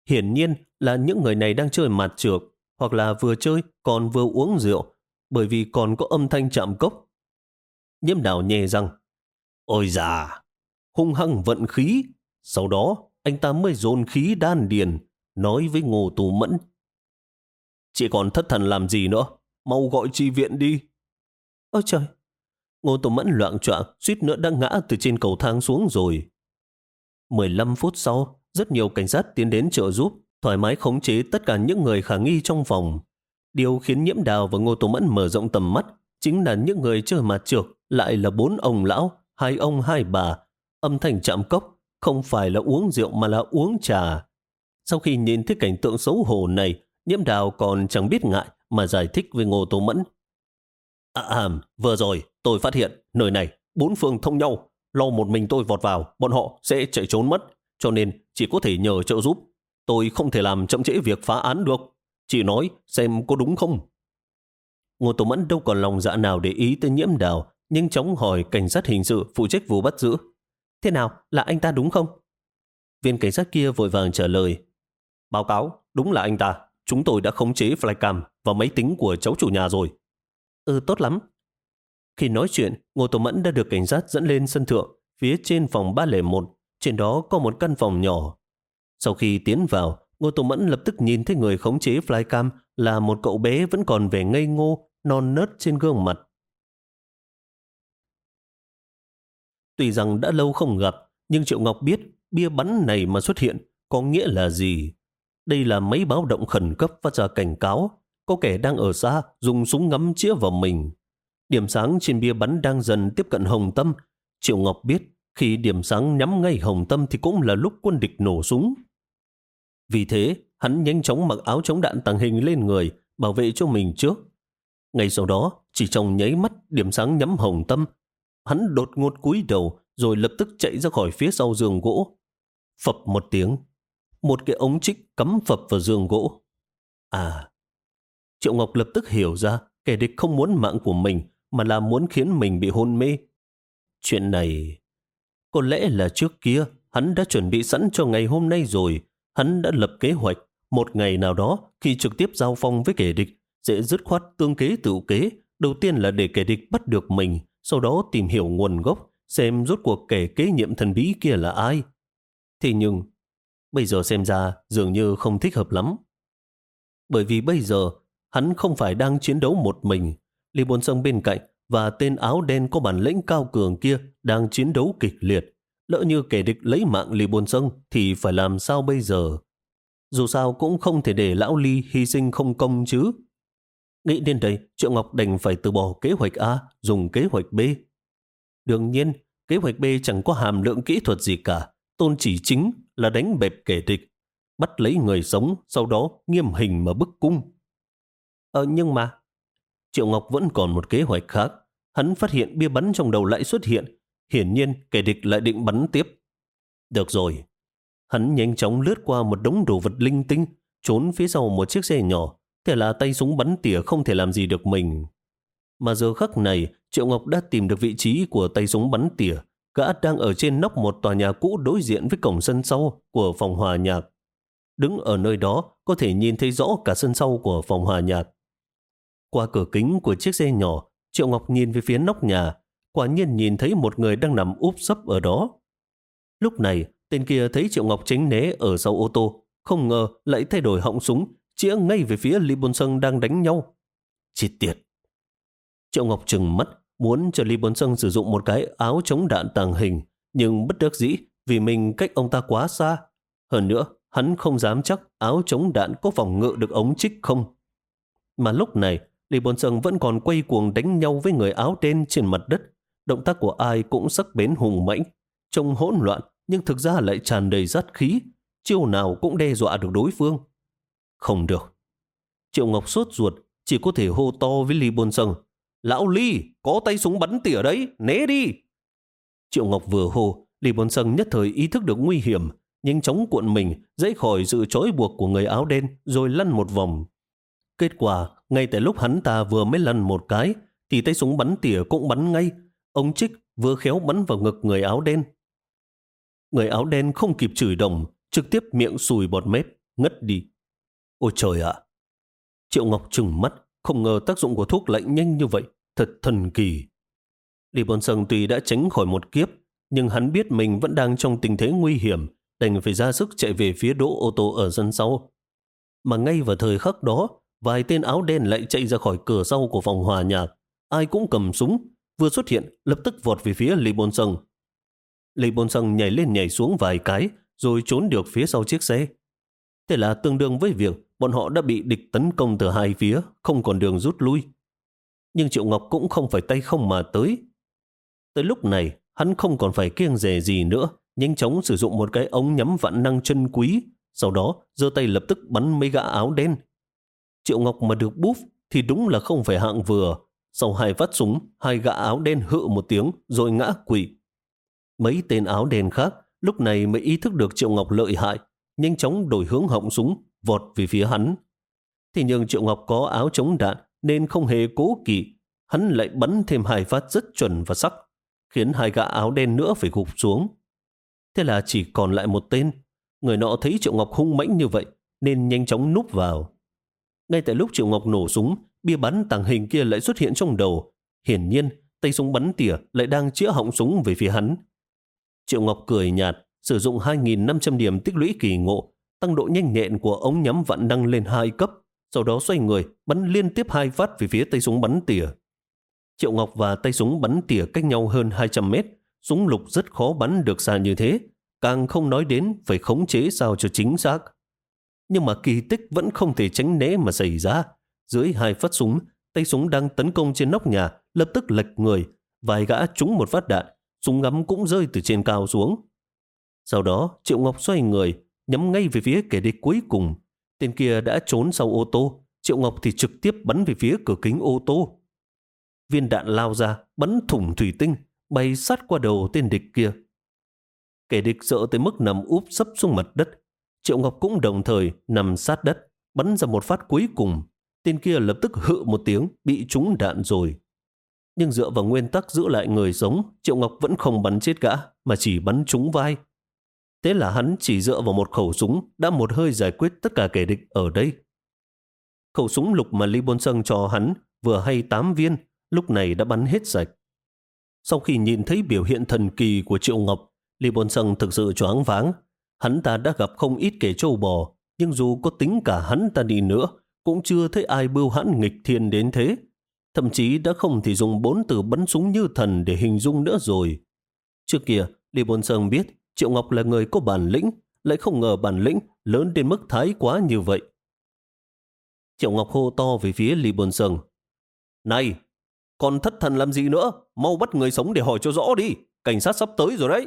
Hiển nhiên là những người này đang chơi mạt trược, hoặc là vừa chơi còn vừa uống rượu, bởi vì còn có âm thanh chạm cốc. Nhiễm Đào nhè răng. Ôi già, hung hăng vận khí. Sau đó anh ta mới dồn khí đan điền, nói với Ngô Tú Mẫn. Chị còn thất thần làm gì nữa? Mau gọi chi viện đi. Ôi trời! Ngô Tú Mẫn loạng choạng, suýt nữa đã ngã từ trên cầu thang xuống rồi. mười lăm phút sau, rất nhiều cảnh sát tiến đến trợ giúp, thoải mái khống chế tất cả những người khả nghi trong phòng. Điều khiến Nhiễm Đào và Ngô Tú Mẫn mở rộng tầm mắt chính là những người chơi mặt trược lại là bốn ông lão, hai ông hai bà. Âm thanh chạm cốc, không phải là uống rượu mà là uống trà. Sau khi nhìn thấy cảnh tượng xấu hổ này, Nhiễm Đào còn chẳng biết ngại mà giải thích với Ngô Tú Mẫn. À, à, vừa rồi tôi phát hiện nơi này bốn phương thông nhau, lo một mình tôi vọt vào, bọn họ sẽ chạy trốn mất, cho nên chỉ có thể nhờ trợ giúp. Tôi không thể làm chậm trễ việc phá án được. Chị nói xem có đúng không? Ngô Tú Mẫn đâu còn lòng dạ nào để ý tới Nhiễm Đào, nhanh chóng hỏi cảnh sát hình sự phụ trách vụ bắt giữ. Thế nào, là anh ta đúng không? Viên cảnh sát kia vội vàng trả lời. Báo cáo, đúng là anh ta. Chúng tôi đã khống chế flycam vào máy tính của cháu chủ nhà rồi. Ừ, tốt lắm. Khi nói chuyện, Ngô Tú Mẫn đã được cảnh sát dẫn lên sân thượng, phía trên phòng ba không một. Trên đó có một căn phòng nhỏ. Sau khi tiến vào, Ngô Tú Mẫn lập tức nhìn thấy người khống chế flycam là một cậu bé vẫn còn vẻ ngây ngô, non nớt trên gương mặt. Tuy rằng đã lâu không gặp, nhưng Triệu Ngọc biết bia bắn này mà xuất hiện có nghĩa là gì. Đây là máy báo động khẩn cấp phát ra cảnh cáo, có kẻ đang ở xa dùng súng ngắm chĩa vào mình. Điểm sáng trên bia bắn đang dần tiếp cận Hồng Tâm. Triệu Ngọc biết khi điểm sáng nhắm ngay Hồng Tâm thì cũng là lúc quân địch nổ súng. Vì thế, hắn nhanh chóng mặc áo chống đạn tàng hình lên người, bảo vệ cho mình trước. Ngay sau đó, chỉ trong nháy mắt điểm sáng nhắm Hồng Tâm, hắn đột ngột cúi đầu rồi lập tức chạy ra khỏi phía sau giường gỗ. Phập một tiếng, một cái ống trích cắm phập vào giường gỗ. À, Triệu Ngọc lập tức hiểu ra kẻ địch không muốn mạng của mình mà là muốn khiến mình bị hôn mê. Chuyện này có lẽ là trước kia hắn đã chuẩn bị sẵn cho ngày hôm nay rồi. Hắn đã lập kế hoạch một ngày nào đó khi trực tiếp giao phong với kẻ địch sẽ dứt khoát tương kế tự kế. Đầu tiên là để kẻ địch bắt được mình, sau đó tìm hiểu nguồn gốc, xem rốt cuộc kẻ kế nhiệm thần bí kia là ai. Thế nhưng bây giờ xem ra dường như không thích hợp lắm. Bởi vì bây giờ hắn không phải đang chiến đấu một mình. Lý Bôn Sông bên cạnh và tên áo đen có bản lĩnh cao cường kia đang chiến đấu kịch liệt. Lỡ như kẻ địch lấy mạng Lý Bôn Sông thì phải làm sao bây giờ? Dù sao cũng không thể để lão Lý hy sinh không công chứ. Nghĩ đến đây, Triệu Ngọc đành phải từ bỏ kế hoạch A, dùng kế hoạch B. Đương nhiên, kế hoạch B chẳng có hàm lượng kỹ thuật gì cả. Tôn chỉ chính là đánh bẹp kẻ địch, bắt lấy người sống, sau đó nghiêm hình mà bức cung. Ờ nhưng mà, Triệu Ngọc vẫn còn một kế hoạch khác. Hắn phát hiện bia bắn trong đầu lại xuất hiện. Hiển nhiên kẻ địch lại định bắn tiếp. Được rồi. Hắn nhanh chóng lướt qua một đống đồ vật linh tinh, trốn phía sau một chiếc xe nhỏ. Thế là tay súng bắn tỉa không thể làm gì được mình. Mà giờ khắc này, Triệu Ngọc đã tìm được vị trí của tay súng bắn tỉa. Gã đang ở trên nóc một tòa nhà cũ đối diện với cổng sân sau của phòng hòa nhạc. Đứng ở nơi đó có thể nhìn thấy rõ cả sân sau của phòng hòa nhạc. Qua cửa kính của chiếc xe nhỏ, Triệu Ngọc nhìn về phía nóc nhà, quả nhiên nhìn thấy một người đang nằm úp sấp ở đó. Lúc này, tên kia thấy Triệu Ngọc tránh né ở sau ô tô, không ngờ lại thay đổi họng súng, chĩa ngay về phía Lý Bôn Sông đang đánh nhau. Chết tiệt! Triệu Ngọc trừng mắt, muốn cho Lý Bôn Sông sử dụng một cái áo chống đạn tàng hình, nhưng bất đắc dĩ vì mình cách ông ta quá xa. Hơn nữa, hắn không dám chắc áo chống đạn có phòng ngự được ống trích không. Mà lúc này, Lý Bôn Sông vẫn còn quay cuồng đánh nhau với người áo đen trên mặt đất. Động tác của ai cũng sắc bén hùng mãnh, trông hỗn loạn nhưng thực ra lại tràn đầy sát khí, chiêu nào cũng đe dọa được đối phương. Không được. Triệu Ngọc sốt ruột, chỉ có thể hô to với Lý Bôn Sông. Lão Lý, có tay súng bắn tỉa đấy, né đi. Triệu Ngọc vừa hô, Lý Bôn Sông nhất thời ý thức được nguy hiểm, nhanh chóng cuộn mình, dãy khỏi sự trói buộc của người áo đen rồi lăn một vòng. Kết quả, ngay tại lúc hắn ta vừa mới lăn một cái, thì tay súng bắn tỉa cũng bắn ngay. Ống trích vừa khéo bắn vào ngực người áo đen. Người áo đen không kịp chửi đồng, trực tiếp miệng sùi bọt mép, ngất đi. Ôi trời ạ! Triệu Ngọc trừng mắt, không ngờ tác dụng của thuốc lại nhanh như vậy, thật thần kỳ. Lý Bôn Sâng tuy đã tránh khỏi một kiếp, nhưng hắn biết mình vẫn đang trong tình thế nguy hiểm, đành phải ra sức chạy về phía đỗ ô tô ở sân sau. Mà ngay vào thời khắc đó, vài tên áo đen lại chạy ra khỏi cửa sau của phòng hòa nhạc. Ai cũng cầm súng, vừa xuất hiện lập tức vọt về phía Lý Bôn Sâng. Lý Bôn Sâng nhảy lên nhảy xuống vài cái, rồi trốn được phía sau chiếc xe. Thế là tương đương với việc bọn họ đã bị địch tấn công từ hai phía, không còn đường rút lui. Nhưng Triệu Ngọc cũng không phải tay không mà tới. Tới lúc này, hắn không còn phải kiêng dè gì nữa, nhanh chóng sử dụng một cái ống nhắm vạn năng chân quý, sau đó giơ tay lập tức bắn mấy gã áo đen. Triệu Ngọc mà được búp thì đúng là không phải hạng vừa. Sau hai phát súng, hai gã áo đen hự một tiếng rồi ngã quỵ. Mấy tên áo đen khác lúc này mới ý thức được Triệu Ngọc lợi hại, nhanh chóng đổi hướng họng súng, vọt về phía hắn. Thì nhưng Triệu Ngọc có áo chống đạn nên không hề cố kỵ, hắn lại bắn thêm hai phát rất chuẩn và sắc, khiến hai gã áo đen nữa phải gục xuống. Thế là chỉ còn lại một tên. Người nọ thấy Triệu Ngọc hung mãnh như vậy nên nhanh chóng núp vào. Ngay tại lúc Triệu Ngọc nổ súng, bia bắn tàng hình kia lại xuất hiện trong đầu. Hiển nhiên, tay súng bắn tỉa lại đang chĩa họng súng về phía hắn. Triệu Ngọc cười nhạt, sử dụng hai nghìn năm trăm điểm tích lũy kỳ ngộ, tăng độ nhanh nhẹn của ống nhắm vạn năng lên hai cấp, sau đó xoay người, bắn liên tiếp hai phát về phía tay súng bắn tỉa. Triệu Ngọc và tay súng bắn tỉa cách nhau hơn hai trăm mét, súng lục rất khó bắn được xa như thế, càng không nói đến phải khống chế sao cho chính xác. Nhưng mà kỳ tích vẫn không thể tránh né mà xảy ra. Dưới hai phát súng, tay súng đang tấn công trên nóc nhà lập tức lệch người, vài gã trúng một phát đạn, súng ngắm cũng rơi từ trên cao xuống. Sau đó Triệu Ngọc xoay người, nhắm ngay về phía kẻ địch cuối cùng. Tên kia đã trốn sau ô tô, Triệu Ngọc thì trực tiếp bắn về phía cửa kính ô tô. Viên đạn lao ra, bắn thủng thủy tinh, bay sát qua đầu tên địch kia. Kẻ địch sợ tới mức nằm úp sấp xuống mặt đất. Triệu Ngọc cũng đồng thời nằm sát đất, bắn ra một phát cuối cùng. Tên kia lập tức hự một tiếng, bị trúng đạn rồi. Nhưng dựa vào nguyên tắc giữ lại người sống, Triệu Ngọc vẫn không bắn chết gã, mà chỉ bắn trúng vai. Thế là hắn chỉ dựa vào một khẩu súng đã một hơi giải quyết tất cả kẻ địch ở đây. Khẩu súng lục mà Lý Bôn Sâng cho hắn vừa hay tám viên, lúc này đã bắn hết sạch. Sau khi nhìn thấy biểu hiện thần kỳ của Triệu Ngọc, Lý Bôn Sâng thực sự choáng váng. Hắn ta đã gặp không ít kẻ trâu bò, nhưng dù có tính cả hắn ta đi nữa, cũng chưa thấy ai bưu hãn nghịch thiên đến thế. Thậm chí đã không thể dùng bốn từ bắn súng như thần để hình dung nữa rồi. Trước kia, Lý Bôn Sâng biết Triệu Ngọc là người có bản lĩnh, lại không ngờ bản lĩnh lớn đến mức thái quá như vậy. Triệu Ngọc hô to về phía Lý Bôn Sâng. Này, còn thất thần làm gì nữa? Mau bắt người sống để hỏi cho rõ đi. Cảnh sát sắp tới rồi đấy.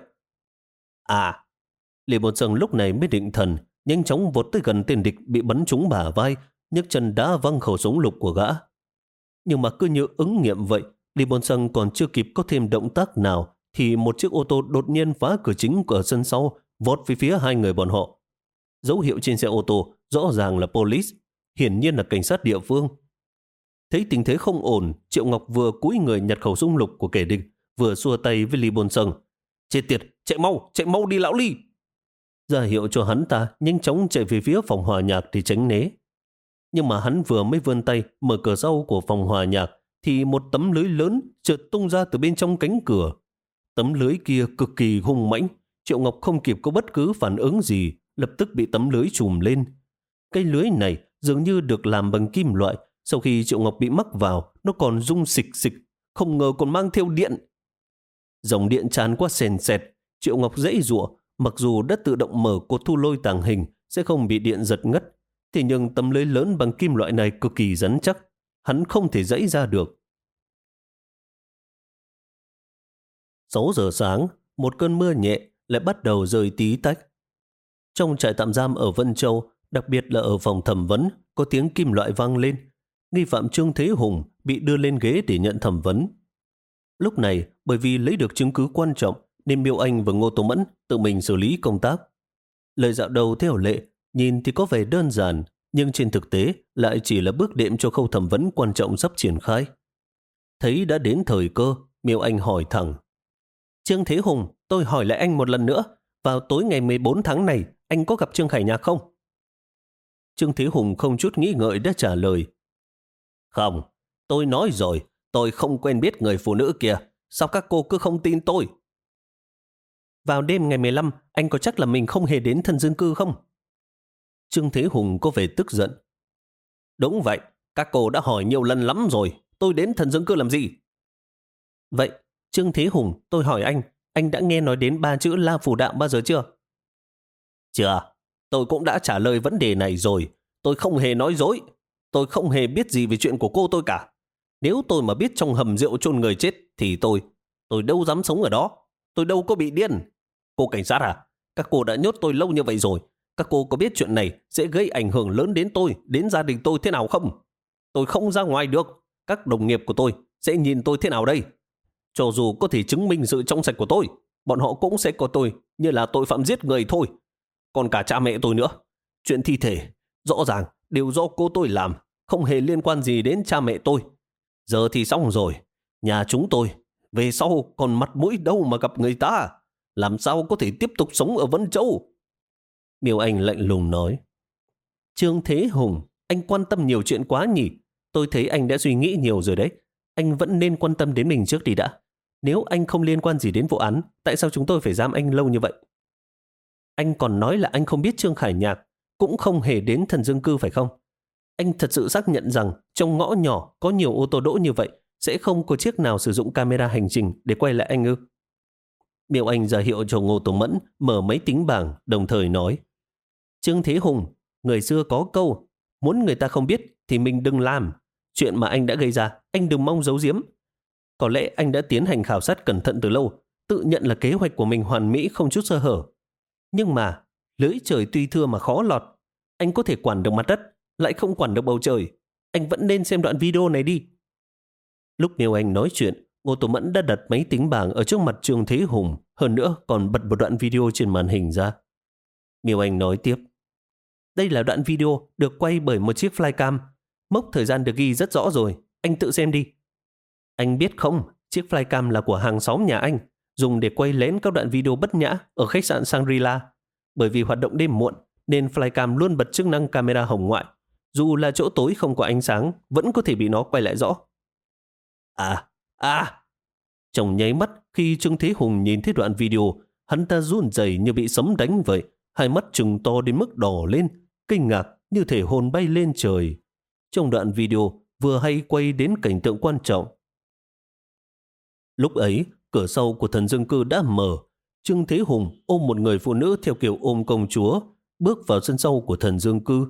À, Lý Bôn Sâng lúc này mới định thần, nhanh chóng vọt tới gần tên địch bị bắn trúng bả vai, nhấc chân đá văng khẩu súng lục của gã. Nhưng mà cứ như ứng nghiệm vậy, Lý Bôn Sâng còn chưa kịp có thêm động tác nào thì một chiếc ô tô đột nhiên phá cửa chính của sân sau, vọt về phía hai người bọn họ. Dấu hiệu trên xe ô tô rõ ràng là police, hiển nhiên là cảnh sát địa phương. Thấy tình thế không ổn, Triệu Ngọc vừa cúi người nhặt khẩu súng lục của kẻ địch, vừa xua tay với Lý Bôn Sâng. Chết tiệt, chạy mau, chạy mau đi lão Lý. Ra hiệu cho hắn ta nhanh chóng chạy về phía phòng hòa nhạc để tránh né. Nhưng mà hắn vừa mới vươn tay mở cửa sau của phòng hòa nhạc thì một tấm lưới lớn chợt tung ra từ bên trong cánh cửa. Tấm lưới kia cực kỳ hung mãnh, Triệu Ngọc không kịp có bất cứ phản ứng gì, lập tức bị tấm lưới trùm lên. Cái lưới này dường như được làm bằng kim loại, sau khi Triệu Ngọc bị mắc vào, nó còn rung xịch xịch, không ngờ còn mang theo điện. Dòng điện tràn qua sền sệt, Triệu Ngọc giãy giụa, mặc dù đã tự động mở cột thu lôi tàng hình sẽ không bị điện giật ngất, thế nhưng tấm lưới lớn bằng kim loại này cực kỳ rắn chắc, hắn không thể giãy ra được. sáu giờ sáng, một cơn mưa nhẹ lại bắt đầu rơi tí tách. Trong trại tạm giam ở Vân Châu, đặc biệt là ở phòng thẩm vấn, có tiếng kim loại vang lên. Nghi phạm Trương Thế Hùng bị đưa lên ghế để nhận thẩm vấn. Lúc này, bởi vì lấy được chứng cứ quan trọng, nên Miêu Anh và Ngô Tố Mẫn tự mình xử lý công tác. Lời dạo đầu theo lệ, nhìn thì có vẻ đơn giản, nhưng trên thực tế lại chỉ là bước đệm cho khâu thẩm vấn quan trọng sắp triển khai. Thấy đã đến thời cơ, Miêu Anh hỏi thẳng. Trương Thế Hùng, tôi hỏi lại anh một lần nữa, vào tối ngày mười bốn tháng này, anh có gặp Trương Khải Nhạc không? Trương Thế Hùng không chút nghĩ ngợi đã trả lời. Không, tôi nói rồi, tôi không quen biết người phụ nữ kia. Sao các cô cứ không tin tôi? Vào đêm ngày mười lăm, anh có chắc là mình không hề đến thần dương cư không? Trương Thế Hùng có vẻ tức giận. Đúng vậy, các cô đã hỏi nhiều lần lắm rồi. Tôi đến thần dương cư làm gì? Vậy, Trương Thế Hùng, tôi hỏi anh, anh đã nghe nói đến ba chữ La Phù Đạo bao giờ chưa? Chưa, tôi cũng đã trả lời vấn đề này rồi. Tôi không hề nói dối. Tôi không hề biết gì về chuyện của cô tôi cả. Nếu tôi mà biết trong hầm rượu chôn người chết thì tôi, tôi đâu dám sống ở đó. Tôi đâu có bị điên. Cô cảnh sát à? Các cô đã nhốt tôi lâu như vậy rồi. Các cô có biết chuyện này sẽ gây ảnh hưởng lớn đến tôi, đến gia đình tôi thế nào không? Tôi không ra ngoài được. Các đồng nghiệp của tôi sẽ nhìn tôi thế nào đây? Cho dù có thể chứng minh sự trong sạch của tôi, bọn họ cũng sẽ coi tôi như là tội phạm giết người thôi. Còn cả cha mẹ tôi nữa. Chuyện thi thể, rõ ràng đều do cô tôi làm, không hề liên quan gì đến cha mẹ tôi. Giờ thì xong rồi. Nhà chúng tôi, về sau còn mặt mũi đâu mà gặp người ta? Làm sao có thể tiếp tục sống ở Vân Châu? Miêu Anh lạnh lùng nói. Trương Thế Hùng, anh quan tâm nhiều chuyện quá nhỉ? Tôi thấy anh đã suy nghĩ nhiều rồi đấy. Anh vẫn nên quan tâm đến mình trước đi đã. Nếu anh không liên quan gì đến vụ án, tại sao chúng tôi phải giam anh lâu như vậy? Anh còn nói là anh không biết Trương Khải Nhạc, cũng không hề đến thần dương cư phải không? Anh thật sự xác nhận rằng trong ngõ nhỏ có nhiều ô tô đỗ như vậy sẽ không có chiếc nào sử dụng camera hành trình để quay lại anh ư? Miêu Anh ra hiệu cho Ngô Tùng Mẫn mở máy tính bảng, đồng thời nói. Trương Thế Hùng, người xưa có câu, muốn người ta không biết thì mình đừng làm. Chuyện mà anh đã gây ra, anh đừng mong giấu giếm. Có lẽ anh đã tiến hành khảo sát cẩn thận từ lâu, tự nhận là kế hoạch của mình hoàn mỹ không chút sơ hở. Nhưng mà, lưỡi trời tuy thưa mà khó lọt. Anh có thể quản được mặt đất, lại không quản được bầu trời. Anh vẫn nên xem đoạn video này đi. Lúc Miêu Anh nói chuyện, Ngô Tùng Mẫn đã đặt máy tính bảng ở trước mặt Trương Thế Hùng, hơn nữa còn bật một đoạn video trên màn hình ra. Miêu Anh nói tiếp. Đây là đoạn video được quay bởi một chiếc flycam. Mốc thời gian được ghi rất rõ rồi, anh tự xem đi. Anh biết không, chiếc flycam là của hàng xóm nhà anh, dùng để quay lén các đoạn video bất nhã ở khách sạn Shangri-La. Bởi vì hoạt động đêm muộn, nên flycam luôn bật chức năng camera hồng ngoại. Dù là chỗ tối không có ánh sáng, vẫn có thể bị nó quay lại rõ. À, à! Trong nháy mắt, khi Trương Thế Hùng nhìn thấy đoạn video, hắn ta run rẩy như bị sấm đánh vậy, hai mắt trừng to đến mức đỏ lên, kinh ngạc như thể hồn bay lên trời. Trong đoạn video vừa hay quay đến cảnh tượng quan trọng. Lúc ấy, cửa sau của thần dương cư đã mở. Trương Thế Hùng ôm một người phụ nữ theo kiểu ôm công chúa, bước vào sân sau của thần dương cư.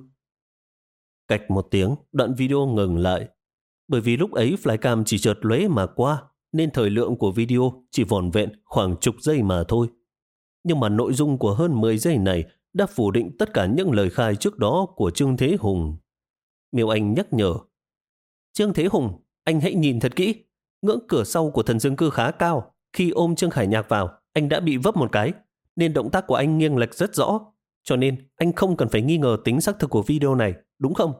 Cạch một tiếng, đoạn video ngừng lại. Bởi vì lúc ấy flycam chỉ chợt lóe mà qua, nên thời lượng của video chỉ vỏn vẹn khoảng chục giây mà thôi. Nhưng mà nội dung của hơn mười giây này đã phủ định tất cả những lời khai trước đó của Trương Thế Hùng. Miêu Anh nhắc nhở. Trương Thế Hùng, anh hãy nhìn thật kỹ. Ngưỡng cửa sau của thần dương cư khá cao. Khi ôm Trương Khải Nhạc vào, anh đã bị vấp một cái, nên động tác của anh nghiêng lệch rất rõ. Cho nên anh không cần phải nghi ngờ tính xác thực của video này, đúng không?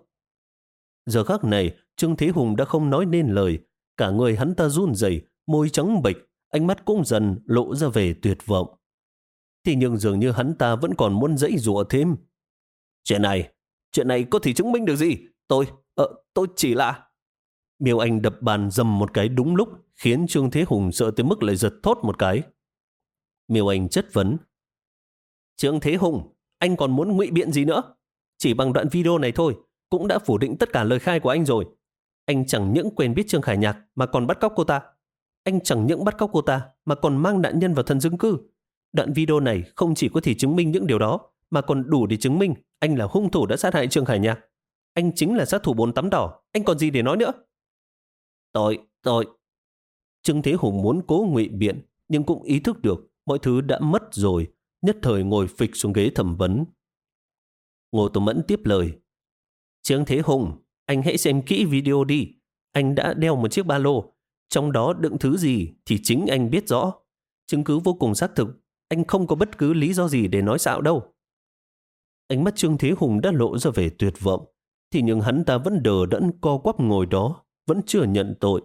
Giờ khắc này, Trương Thế Hùng đã không nói nên lời. Cả người hắn ta run rẩy, môi trắng bệch, ánh mắt cũng dần lộ ra vẻ tuyệt vọng. Thì nhưng dường như hắn ta vẫn còn muốn giãy giụa thêm. Chuyện này, chuyện này có thể chứng minh được gì? Tôi, ờ, tôi chỉ là... Miêu Anh đập bàn dầm một cái đúng lúc, khiến Trương Thế Hùng sợ tới mức lại giật thốt một cái. Miêu Anh chất vấn. Trương Thế Hùng, anh còn muốn ngụy biện gì nữa? Chỉ bằng đoạn video này thôi, cũng đã phủ định tất cả lời khai của anh rồi. Anh chẳng những quen biết Trương Khải Nhạc mà còn bắt cóc cô ta. Anh chẳng những bắt cóc cô ta mà còn mang nạn nhân vào thần dương cư. Đoạn video này không chỉ có thể chứng minh những điều đó, mà còn đủ để chứng minh anh là hung thủ đã sát hại Trương Khải Nhạc. Anh chính là sát thủ bốn tắm đỏ, anh còn gì để nói nữa? Tội, tội. Trương Thế Hùng muốn cố ngụy biện, nhưng cũng ý thức được mọi thứ đã mất rồi, nhất thời ngồi phịch xuống ghế thẩm vấn. Ngô Tùng Mẫn tiếp lời. Trương Thế Hùng, anh hãy xem kỹ video đi. Anh đã đeo một chiếc ba lô, trong đó đựng thứ gì thì chính anh biết rõ. Chứng cứ vô cùng xác thực, anh không có bất cứ lý do gì để nói xạo đâu. Ánh mắt Trương Thế Hùng đã lộ ra vẻ tuyệt vọng, thì nhưng hắn ta vẫn đờ đẫn co quắp ngồi đó, vẫn chưa nhận tội.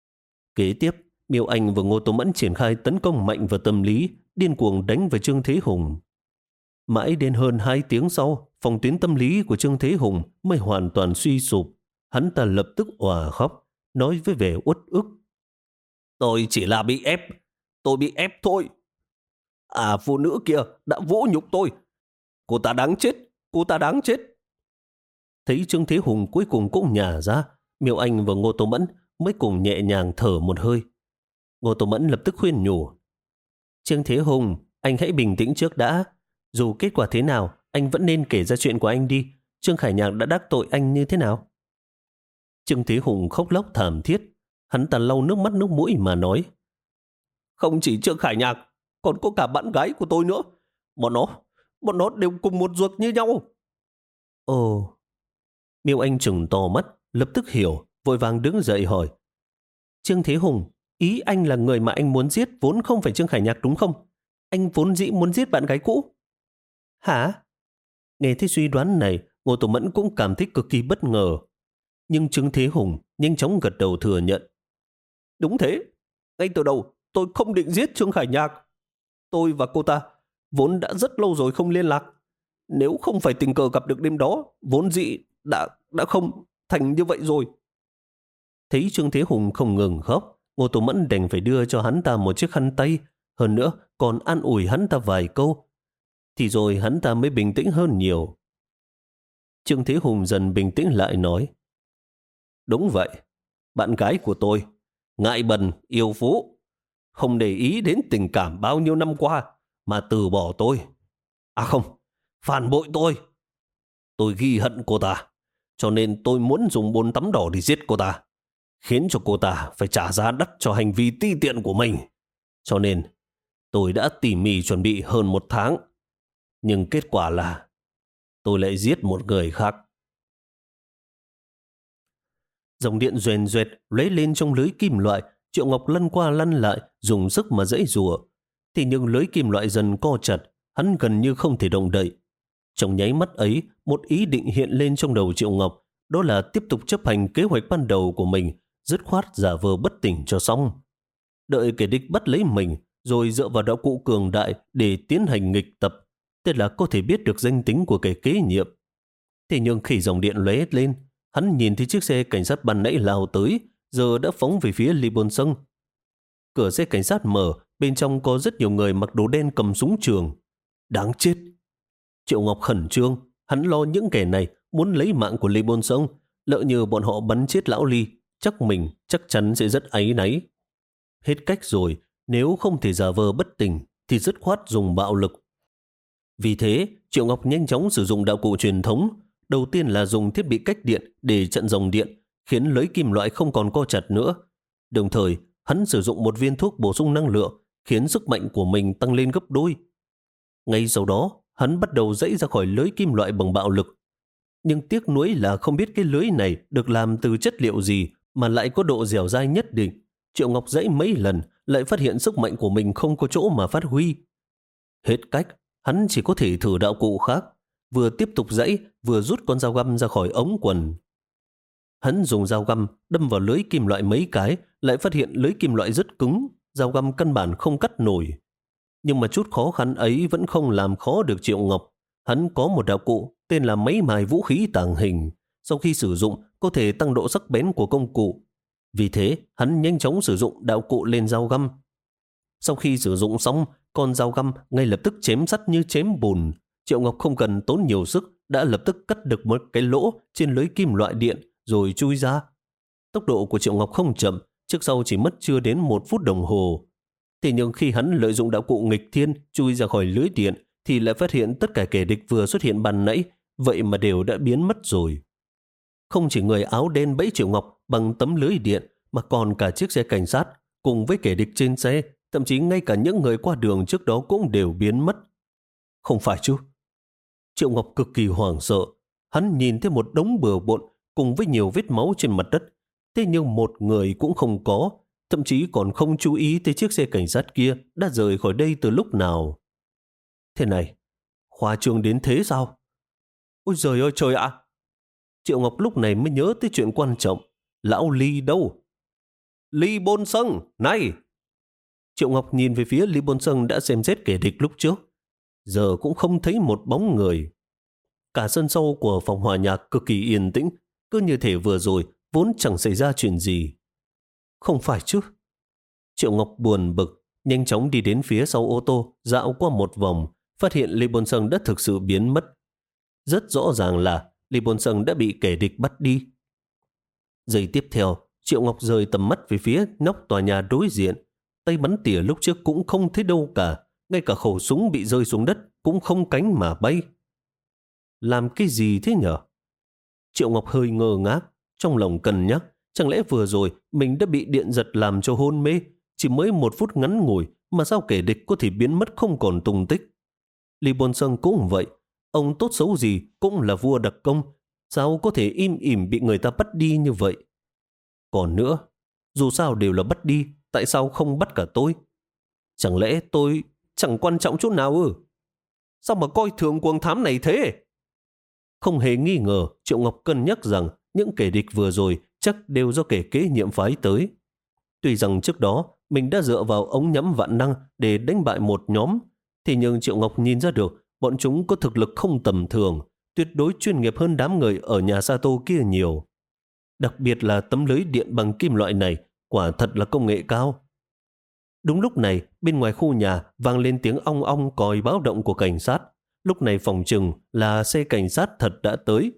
Kế tiếp, Miêu Anh và Ngô Tố Mẫn triển khai tấn công mạnh vào tâm lý, điên cuồng đánh vào Trương Thế Hùng. Mãi đến hơn hai tiếng sau, phòng tuyến tâm lý của Trương Thế Hùng mới hoàn toàn suy sụp. Hắn ta lập tức òa khóc, nói với vẻ uất ức. Tôi chỉ là bị ép, tôi bị ép thôi. À, phụ nữ kia đã vũ nhục tôi. Cô ta đáng chết, cô ta đáng chết. Thấy Trương Thế Hùng cuối cùng cũng nhả ra, Miêu Anh và Ngô Tô Mẫn mới cùng nhẹ nhàng thở một hơi. Ngô Tô Mẫn lập tức khuyên nhủ. Trương Thế Hùng, anh hãy bình tĩnh trước đã. Dù kết quả thế nào, anh vẫn nên kể ra chuyện của anh đi. Trương Khải Nhạc đã đắc tội anh như thế nào? Trương Thế Hùng khóc lóc thảm thiết. Hắn ta lau nước mắt nước mũi mà nói. Không chỉ Trương Khải Nhạc, còn có cả bạn gái của tôi nữa. Bọn nó, bọn nó đều cùng một ruột như nhau. Ồ. Miêu Anh trừng to mắt, lập tức hiểu, vội vàng đứng dậy hỏi. Trương Thế Hùng, ý anh là người mà anh muốn giết vốn không phải Trương Khải Nhạc đúng không? Anh vốn dĩ muốn giết bạn gái cũ. Hả? Nghe thấy suy đoán này, Ngô Tổ Mẫn cũng cảm thấy cực kỳ bất ngờ. Nhưng Trương Thế Hùng nhanh chóng gật đầu thừa nhận. Đúng thế, ngay từ đầu tôi không định giết Trương Khải Nhạc. Tôi và cô ta vốn đã rất lâu rồi không liên lạc. Nếu không phải tình cờ gặp được đêm đó, vốn dĩ đã, đã không thành như vậy rồi. Thấy Trương Thế Hùng không ngừng khóc, Ngô Tổ Mẫn đành phải đưa cho hắn ta một chiếc khăn tay, hơn nữa còn an ủi hắn ta vài câu. Thì rồi hắn ta mới bình tĩnh hơn nhiều. Trương Thế Hùng dần bình tĩnh lại nói. Đúng vậy, bạn gái của tôi, ngại bần, yêu phú, không để ý đến tình cảm bao nhiêu năm qua mà từ bỏ tôi. À không, phản bội tôi. Tôi ghi hận cô ta, cho nên tôi muốn dùng bồn tắm đỏ để giết cô ta, khiến cho cô ta phải trả giá đắt cho hành vi ti tiện của mình. Cho nên tôi đã tỉ mỉ chuẩn bị hơn một tháng. Nhưng kết quả là tôi lại giết một người khác. Dòng điện doền doẹt lấy lên trong lưới kim loại. Triệu Ngọc lăn qua lăn lại, dùng sức mà giãy giụa. Thì nhưng lưới kim loại dần co chặt, hắn gần như không thể động đậy. Trong nháy mắt ấy, một ý định hiện lên trong đầu Triệu Ngọc, đó là tiếp tục chấp hành kế hoạch ban đầu của mình, dứt khoát giả vờ bất tỉnh cho xong. Đợi kẻ địch bắt lấy mình, rồi dựa vào đạo cụ cường đại để tiến hành nghịch tập, tức là có thể biết được danh tính của kẻ kế nhiệm. Thế nhưng khi dòng điện lóe lên, hắn nhìn thấy chiếc xe cảnh sát ban nãy lao tới, giờ đã phóng về phía Ly Bôn Sông. Cửa xe cảnh sát mở, bên trong có rất nhiều người mặc đồ đen cầm súng trường. Đáng chết! Triệu Ngọc khẩn trương, hắn lo những kẻ này muốn lấy mạng của Ly Bôn Sông. Lỡ như bọn họ bắn chết lão Ly, chắc mình chắc chắn sẽ rất áy náy. Hết cách rồi, nếu không thể giả vờ bất tỉnh thì dứt khoát dùng bạo lực. Vì thế, Triệu Ngọc nhanh chóng sử dụng đạo cụ truyền thống. Đầu tiên là dùng thiết bị cách điện để chặn dòng điện, khiến lưới kim loại không còn co chặt nữa. Đồng thời, hắn sử dụng một viên thuốc bổ sung năng lượng, khiến sức mạnh của mình tăng lên gấp đôi. Ngay sau đó, hắn bắt đầu giãy ra khỏi lưới kim loại bằng bạo lực. Nhưng tiếc nuối là không biết cái lưới này được làm từ chất liệu gì mà lại có độ dẻo dai nhất định. Triệu Ngọc giãy mấy lần, lại phát hiện sức mạnh của mình không có chỗ mà phát huy. Hết cách, hắn chỉ có thể thử đạo cụ khác, vừa tiếp tục giãy, vừa rút con dao găm ra khỏi ống quần. Hắn dùng dao găm đâm vào lưới kim loại mấy cái, lại phát hiện lưới kim loại rất cứng, dao găm căn bản không cắt nổi. Nhưng mà chút khó khăn ấy vẫn không làm khó được Triệu Ngọc. Hắn có một đạo cụ tên là máy mài vũ khí tàng hình. Sau khi sử dụng, có thể tăng độ sắc bén của công cụ. Vì thế, hắn nhanh chóng sử dụng đạo cụ lên dao găm. Sau khi sử dụng xong, con dao găm ngay lập tức chém sắt như chém bùn. Triệu Ngọc không cần tốn nhiều sức, đã lập tức cắt được một cái lỗ trên lưới kim loại điện rồi chui ra. Tốc độ của Triệu Ngọc không chậm, trước sau chỉ mất chưa đến một phút đồng hồ. Thế nhưng khi hắn lợi dụng đạo cụ nghịch thiên chui ra khỏi lưới điện, thì lại phát hiện tất cả kẻ địch vừa xuất hiện ban nãy, vậy mà đều đã biến mất rồi. Không chỉ người áo đen bẫy Triệu Ngọc bằng tấm lưới điện, mà còn cả chiếc xe cảnh sát, cùng với kẻ địch trên xe, thậm chí ngay cả những người qua đường trước đó cũng đều biến mất. Không phải chứ? Triệu Ngọc cực kỳ hoảng sợ. Hắn nhìn thấy một đống bừa bộn cùng với nhiều vết máu trên mặt đất. Thế nhưng một người cũng không có, thậm chí còn không chú ý tới chiếc xe cảnh sát kia đã rời khỏi đây từ lúc nào. Thế này, khoa trương đến thế sao? Ôi giời ơi trời ạ! Triệu Ngọc lúc này mới nhớ tới chuyện quan trọng. Lão Ly đâu? Ly Bôn Sông, này! Triệu Ngọc nhìn về phía Ly Bôn Sông đã xem xét kẻ địch lúc trước. giờ cũng không thấy một bóng người. Cả sân sau của phòng hòa nhạc cực kỳ yên tĩnh, cứ như thể vừa rồi vốn chẳng xảy ra chuyện gì. Không phải chứ? Triệu Ngọc buồn bực, nhanh chóng đi đến phía sau ô tô, dạo qua một vòng, phát hiện Lý Bôn Sâng đã thực sự biến mất. Rất rõ ràng là Lý Bôn Sâng đã bị kẻ địch bắt đi. Giây tiếp theo, Triệu Ngọc rời tầm mắt về phía nóc tòa nhà đối diện. Tay bắn tỉa lúc trước cũng không thấy đâu cả, ngay cả khẩu súng bị rơi xuống đất cũng không cánh mà bay. Làm cái gì thế nhở? Triệu Ngọc hơi ngơ ngác, trong lòng cân nhắc, chẳng lẽ vừa rồi mình đã bị điện giật làm cho hôn mê, chỉ mới một phút ngắn ngủi mà sao kẻ địch có thể biến mất không còn tung tích. Lý Bôn Sâng cũng vậy, ông tốt xấu gì cũng là vua đặc công, sao có thể im ỉm bị người ta bắt đi như vậy? Còn nữa, dù sao đều là bắt đi, tại sao không bắt cả tôi? Chẳng lẽ tôi chẳng quan trọng chút nào ư? Sao mà coi thường quần thám này thế? Không hề nghi ngờ, Triệu Ngọc cân nhắc rằng những kẻ địch vừa rồi chắc đều do kẻ kế nhiệm phái tới. Tuy rằng trước đó mình đã dựa vào ống nhắm vạn năng để đánh bại một nhóm, thì nhưng Triệu Ngọc nhìn ra được bọn chúng có thực lực không tầm thường, tuyệt đối chuyên nghiệp hơn đám người ở nhà Sato kia nhiều. Đặc biệt là tấm lưới điện bằng kim loại này, quả thật là công nghệ cao. Đúng lúc này, bên ngoài khu nhà vang lên tiếng ong ong còi báo động của cảnh sát. Lúc này phòng chừng là xe cảnh sát thật đã tới.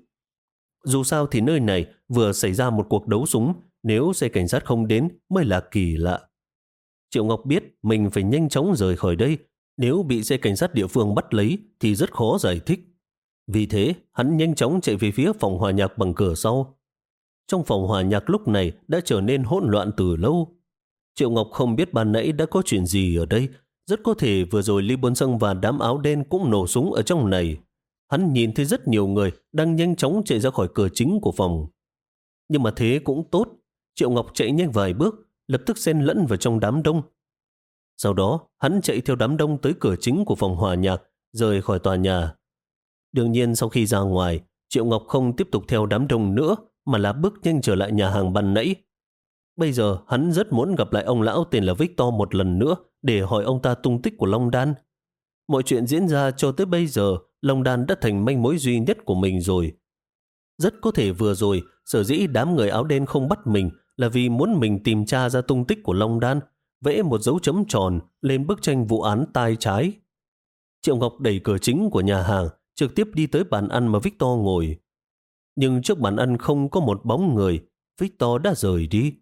Dù sao thì nơi này vừa xảy ra một cuộc đấu súng, nếu xe cảnh sát không đến mới là kỳ lạ. Triệu Ngọc biết mình phải nhanh chóng rời khỏi đây, nếu bị xe cảnh sát địa phương bắt lấy thì rất khó giải thích. Vì thế, hắn nhanh chóng chạy về phía phòng hòa nhạc bằng cửa sau. Trong phòng hòa nhạc lúc này đã trở nên hỗn loạn từ lâu. Triệu Ngọc không biết ban nãy đã có chuyện gì ở đây. Rất có thể vừa rồi Lý Bôn Sâng và đám áo đen cũng nổ súng ở trong này. Hắn nhìn thấy rất nhiều người đang nhanh chóng chạy ra khỏi cửa chính của phòng. Nhưng mà thế cũng tốt. Triệu Ngọc chạy nhanh vài bước, lập tức xen lẫn vào trong đám đông. Sau đó, hắn chạy theo đám đông tới cửa chính của phòng hòa nhạc, rời khỏi tòa nhà. Đương nhiên sau khi ra ngoài, Triệu Ngọc không tiếp tục theo đám đông nữa, mà là bước nhanh trở lại nhà hàng ban nãy. Bây giờ hắn rất muốn gặp lại ông lão tên là Victor một lần nữa để hỏi ông ta tung tích của Long Đan. Mọi chuyện diễn ra cho tới bây giờ, Long Đan đã thành manh mối duy nhất của mình rồi. Rất có thể vừa rồi, sở dĩ đám người áo đen không bắt mình là vì muốn mình tìm tra ra tung tích của Long Đan, vẽ một dấu chấm tròn lên bức tranh vụ án tai trái. Triệu Ngọc đẩy cửa chính của nhà hàng, trực tiếp đi tới bàn ăn mà Victor ngồi. Nhưng trước bàn ăn không có một bóng người, Victor đã rời đi.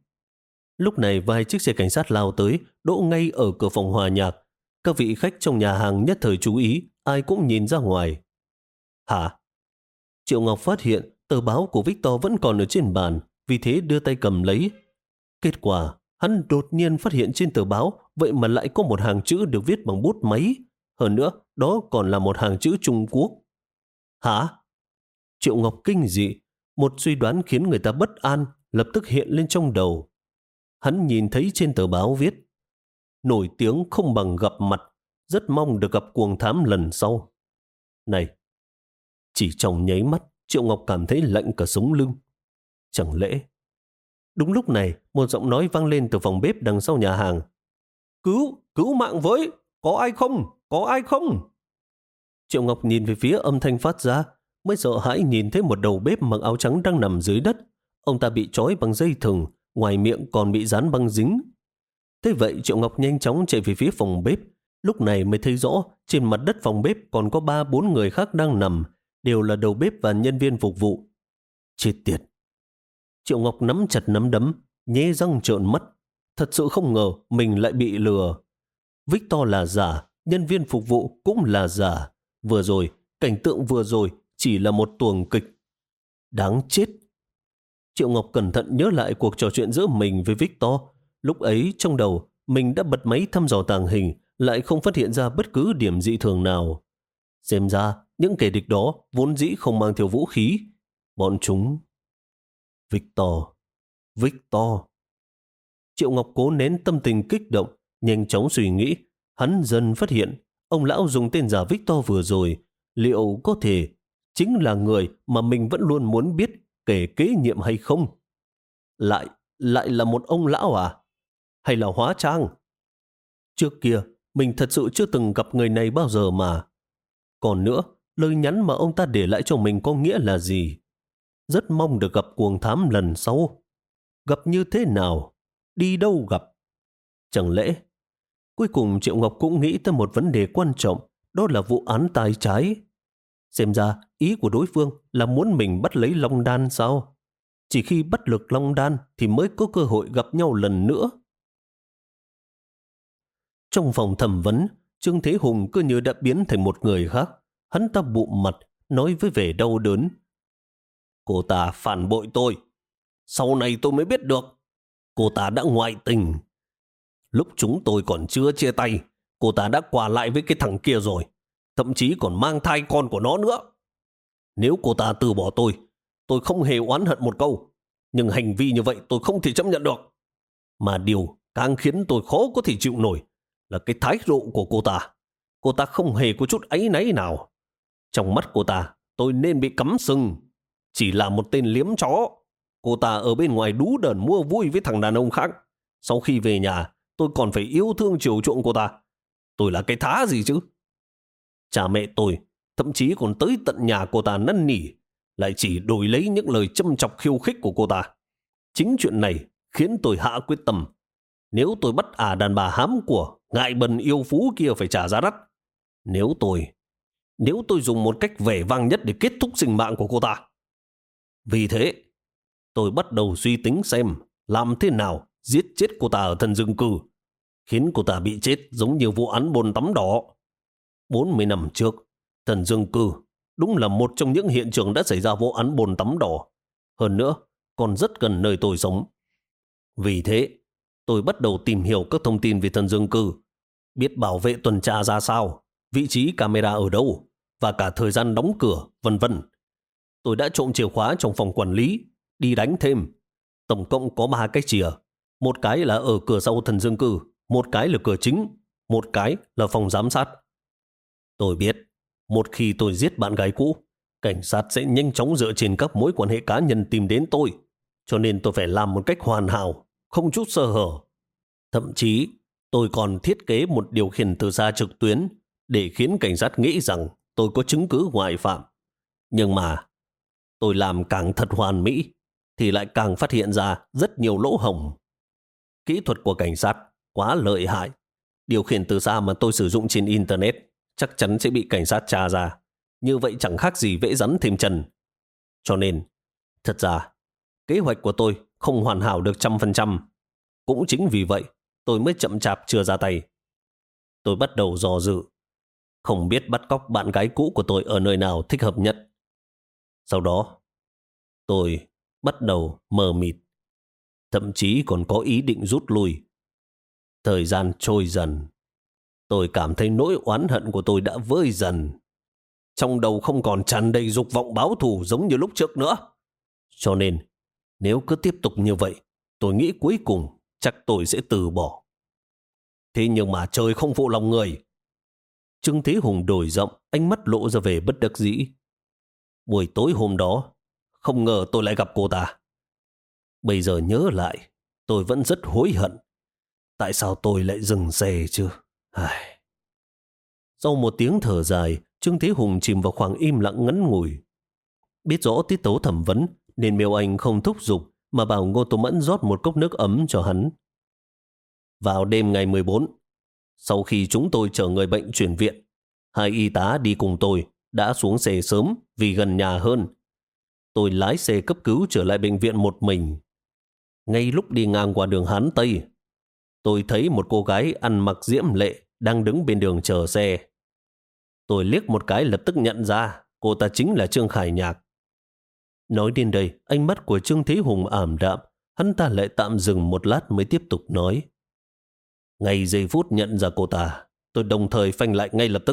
Lúc này vài chiếc xe cảnh sát lao tới, đỗ ngay ở cửa phòng hòa nhạc. Các vị khách trong nhà hàng nhất thời chú ý, ai cũng nhìn ra ngoài. Hả? Triệu Ngọc phát hiện tờ báo của Victor vẫn còn ở trên bàn, vì thế đưa tay cầm lấy. Kết quả, hắn đột nhiên phát hiện trên tờ báo vậy mà lại có một hàng chữ được viết bằng bút máy. Hơn nữa, đó còn là một hàng chữ Trung Quốc. Hả? Triệu Ngọc kinh dị, một suy đoán khiến người ta bất an lập tức hiện lên trong đầu. Hắn nhìn thấy trên tờ báo viết: nổi tiếng không bằng gặp mặt, rất mong được gặp cuồng thám lần sau. Này! Chỉ trong nháy mắt, Triệu Ngọc cảm thấy lạnh cả sống lưng. Chẳng lẽ... Đúng lúc này, một giọng nói vang lên từ phòng bếp đằng sau nhà hàng. Cứu! Cứu mạng với! Có ai không? Có ai không? Triệu Ngọc nhìn về phía âm thanh phát ra, mới sợ hãi nhìn thấy một đầu bếp mặc áo trắng đang nằm dưới đất. Ông ta bị trói bằng dây thừng, ngoài miệng còn bị dán băng dính. Thế vậy Triệu Ngọc nhanh chóng chạy về phía phòng bếp. Lúc này mới thấy rõ trên mặt đất phòng bếp còn có ba bốn người khác đang nằm, đều là đầu bếp và nhân viên phục vụ. Chết tiệt! Triệu Ngọc nắm chặt nắm đấm, nhe răng trợn mắt. Thật sự không ngờ mình lại bị lừa. Victor là giả, nhân viên phục vụ cũng là giả. Vừa rồi, cảnh tượng vừa rồi chỉ là một tuồng kịch. Đáng chết! Triệu Ngọc cẩn thận nhớ lại cuộc trò chuyện giữa mình với Victor. Lúc ấy trong đầu mình đã bật máy thăm dò tàng hình, lại không phát hiện ra bất cứ điểm dị thường nào. Xem ra những kẻ địch đó vốn dĩ không mang theo vũ khí. Bọn chúng... Victor... Victor... Triệu Ngọc cố nén tâm tình kích động, nhanh chóng suy nghĩ. Hắn dần phát hiện ông lão dùng tên giả Victor vừa rồi liệu có thể chính là người mà mình vẫn luôn muốn biết kẻ kế nhiệm hay không. Lại, lại là một ông lão à? Hay là hóa trang? Trước kia, mình thật sự chưa từng gặp người này bao giờ mà. Còn nữa, lời nhắn mà ông ta để lại cho mình có nghĩa là gì? Rất mong được gặp cuồng thám lần sau. Gặp như thế nào? Đi đâu gặp? Chẳng lẽ? Cuối cùng Triệu Ngọc cũng nghĩ tới một vấn đề quan trọng, đó là vụ án tay trái. Xem ra ý của đối phương là muốn mình bắt lấy Long Đan sao? Chỉ khi bắt được Long Đan thì mới có cơ hội gặp nhau lần nữa. Trong phòng thẩm vấn, Trương Thế Hùng cứ như đã biến thành một người khác. Hắn ta bụm mặt, nói với vẻ đau đớn. Cô ta phản bội tôi. Sau này tôi mới biết được. Cô ta đã ngoại tình. Lúc chúng tôi còn chưa chia tay, cô ta đã qua lại với cái thằng kia rồi. Thậm chí còn mang thai con của nó nữa. Nếu cô ta từ bỏ tôi, tôi không hề oán hận một câu. Nhưng hành vi như vậy tôi không thể chấp nhận được. Mà điều càng khiến tôi khó có thể chịu nổi là cái thái độ của cô ta. Cô ta không hề có chút áy náy nào. Trong mắt cô ta, tôi nên bị cắm sừng. Chỉ là một tên liếm chó. Cô ta ở bên ngoài đú đờn mua vui với thằng đàn ông khác. Sau khi về nhà, tôi còn phải yêu thương chiều chuộng cô ta. Tôi là cái thá gì chứ? Cha mẹ tôi thậm chí còn tới tận nhà cô ta năn nỉ, lại chỉ đổi lấy những lời châm chọc khiêu khích của cô ta. Chính chuyện này khiến tôi hạ quyết tâm. Nếu tôi bắt à đàn bà hám của, ngại bần yêu phú kia phải trả giá đắt. Nếu tôi, nếu tôi dùng một cách vẻ vang nhất để kết thúc sinh mạng của cô ta. Vì thế, tôi bắt đầu suy tính xem làm thế nào giết chết cô ta ở thần dương cư, khiến cô ta bị chết giống như vụ án bồn tắm đỏ. bốn mươi năm trước, thần dương cư đúng là một trong những hiện trường đã xảy ra vụ án bồn tắm đỏ. Hơn nữa, còn rất gần nơi tôi sống. Vì thế, tôi bắt đầu tìm hiểu các thông tin về thần dương cư, biết bảo vệ tuần tra ra sao, vị trí camera ở đâu, và cả thời gian đóng cửa, vân vân. Tôi đã trộm chìa khóa trong phòng quản lý, đi đánh thêm. Tổng cộng có ba cái chìa. Một cái là ở cửa sau thần dương cư, một cái là cửa chính, một cái là phòng giám sát. Tôi biết, một khi tôi giết bạn gái cũ, cảnh sát sẽ nhanh chóng dựa trên các mối quan hệ cá nhân tìm đến tôi. Cho nên tôi phải làm một cách hoàn hảo, không chút sơ hở. Thậm chí, tôi còn thiết kế một điều khiển từ xa trực tuyến để khiến cảnh sát nghĩ rằng tôi có chứng cứ ngoại phạm. Nhưng mà, tôi làm càng thật hoàn mỹ, thì lại càng phát hiện ra rất nhiều lỗ hổng. Kỹ thuật của cảnh sát quá lợi hại. Điều khiển từ xa mà tôi sử dụng trên Internet chắc chắn sẽ bị cảnh sát tra ra. Như vậy chẳng khác gì vẽ rắn thêm chân. Cho nên, thật ra, kế hoạch của tôi không hoàn hảo được trăm phần trăm. Cũng chính vì vậy, tôi mới chậm chạp chưa ra tay. Tôi bắt đầu dò dự, không biết bắt cóc bạn gái cũ của tôi ở nơi nào thích hợp nhất. Sau đó, tôi bắt đầu mờ mịt, thậm chí còn có ý định rút lui. Thời gian trôi dần, tôi cảm thấy nỗi oán hận của tôi đã vơi dần. Trong đầu không còn tràn đầy dục vọng báo thù giống như lúc trước nữa. Cho nên, nếu cứ tiếp tục như vậy, tôi nghĩ cuối cùng chắc tôi sẽ từ bỏ. Thế nhưng mà trời không phụ lòng người. Trương Thế Hùng đổi giọng, ánh mắt lộ ra vẻ bất đắc dĩ. Buổi tối hôm đó, không ngờ tôi lại gặp cô ta. Bây giờ nhớ lại, tôi vẫn rất hối hận. Tại sao tôi lại dừng xe chứ? Ai... Sau một tiếng thở dài, Trương Thế Hùng chìm vào khoảng im lặng ngắn ngủi. Biết rõ tiết tấu thẩm vấn, nên Miêu Anh không thúc giục mà bảo Ngô Tô Mẫn rót một cốc nước ấm cho hắn. Vào đêm ngày mười bốn, sau khi chúng tôi chở người bệnh chuyển viện, hai y tá đi cùng tôi đã xuống xe sớm vì gần nhà hơn. Tôi lái xe cấp cứu trở lại bệnh viện một mình. Ngay lúc đi ngang qua đường Hán Tây, tôi thấy một cô gái ăn mặc diễm lệ đang đứng bên đường chờ xe. Tôi liếc một cái lập tức nhận ra cô ta chính là Trương Khải Nhạc. Nói đến đây, ánh mắt của Trương Thế Hùng ảm đạm, hắn ta lại tạm dừng một lát mới tiếp tục nói. Ngay giây phút nhận ra cô ta, tôi đồng thời phanh lại ngay lập tức.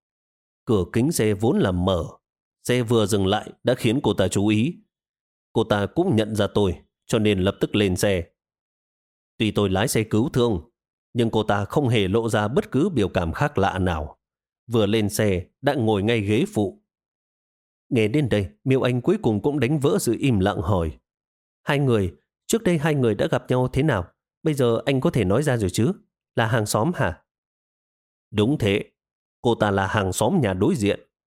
Cửa kính xe vốn là mở, xe vừa dừng lại đã khiến cô ta chú ý. Cô ta cũng nhận ra tôi, cho nên lập tức lên xe. Tuy tôi lái xe cứu thương, nhưng cô ta không hề lộ ra bất cứ biểu cảm khác lạ nào. Vừa lên xe đã ngồi ngay ghế phụ. Nghe đến đây, Miêu Anh cuối cùng cũng đánh vỡ sự im lặng hỏi. Hai người, trước đây hai người đã gặp nhau thế nào? Bây giờ anh có thể nói ra rồi chứ? Là hàng xóm hả? Đúng thế, cô ta là hàng xóm nhà đối diện,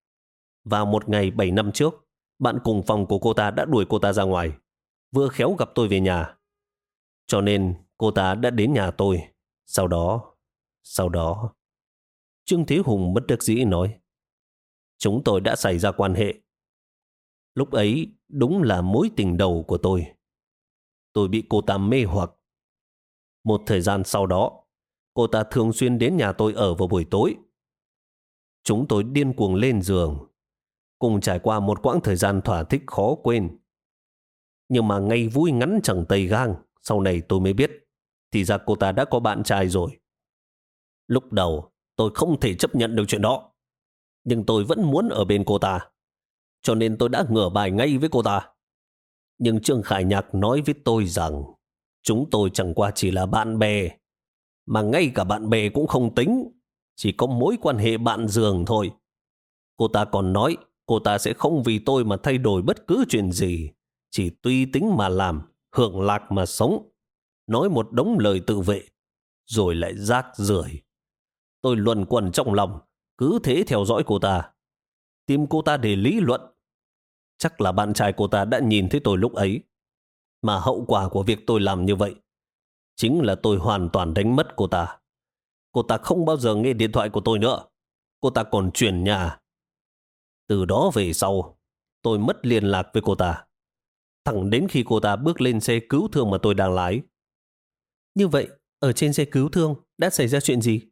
Vào một ngày bảy năm trước, bạn cùng phòng của cô ta đã đuổi cô ta ra ngoài, vừa khéo gặp tôi về nhà. Cho nên cô ta đã đến nhà tôi. Sau đó, sau đó... Trương Thế Hùng bất đắc dĩ nói, chúng tôi đã xảy ra quan hệ. Lúc ấy đúng là mối tình đầu của tôi. Tôi bị cô ta mê hoặc. Một thời gian sau đó, cô ta thường xuyên đến nhà tôi ở vào buổi tối. Chúng tôi điên cuồng lên giường, cùng trải qua một quãng thời gian thỏa thích khó quên. Nhưng mà ngay vui ngắn chẳng tây gang, sau này tôi mới biết, thì ra cô ta đã có bạn trai rồi. Lúc đầu, tôi không thể chấp nhận được chuyện đó. Nhưng tôi vẫn muốn ở bên cô ta. Cho nên tôi đã ngửa bài ngay với cô ta. Nhưng Trương Khải Nhạc nói với tôi rằng chúng tôi chẳng qua chỉ là bạn bè. Mà ngay cả bạn bè cũng không tính. Chỉ có mối quan hệ bạn giường thôi. Cô ta còn nói cô ta sẽ không vì tôi mà thay đổi bất cứ chuyện gì. Chỉ tùy tính mà làm, hưởng lạc mà sống. Nói một đống lời tự vệ, rồi lại rác rưởi. Tôi luẩn quẩn trong lòng, cứ thế theo dõi cô ta, tìm cô ta để lý luận. Chắc là bạn trai cô ta đã nhìn thấy tôi lúc ấy. Mà hậu quả của việc tôi làm như vậy chính là tôi hoàn toàn đánh mất cô ta. Cô ta không bao giờ nghe điện thoại của tôi nữa. Cô ta còn chuyển nhà. Từ đó về sau, tôi mất liên lạc với cô ta. Thẳng đến khi cô ta bước lên xe cứu thương mà tôi đang lái. Như vậy, ở trên xe cứu thương đã xảy ra chuyện gì?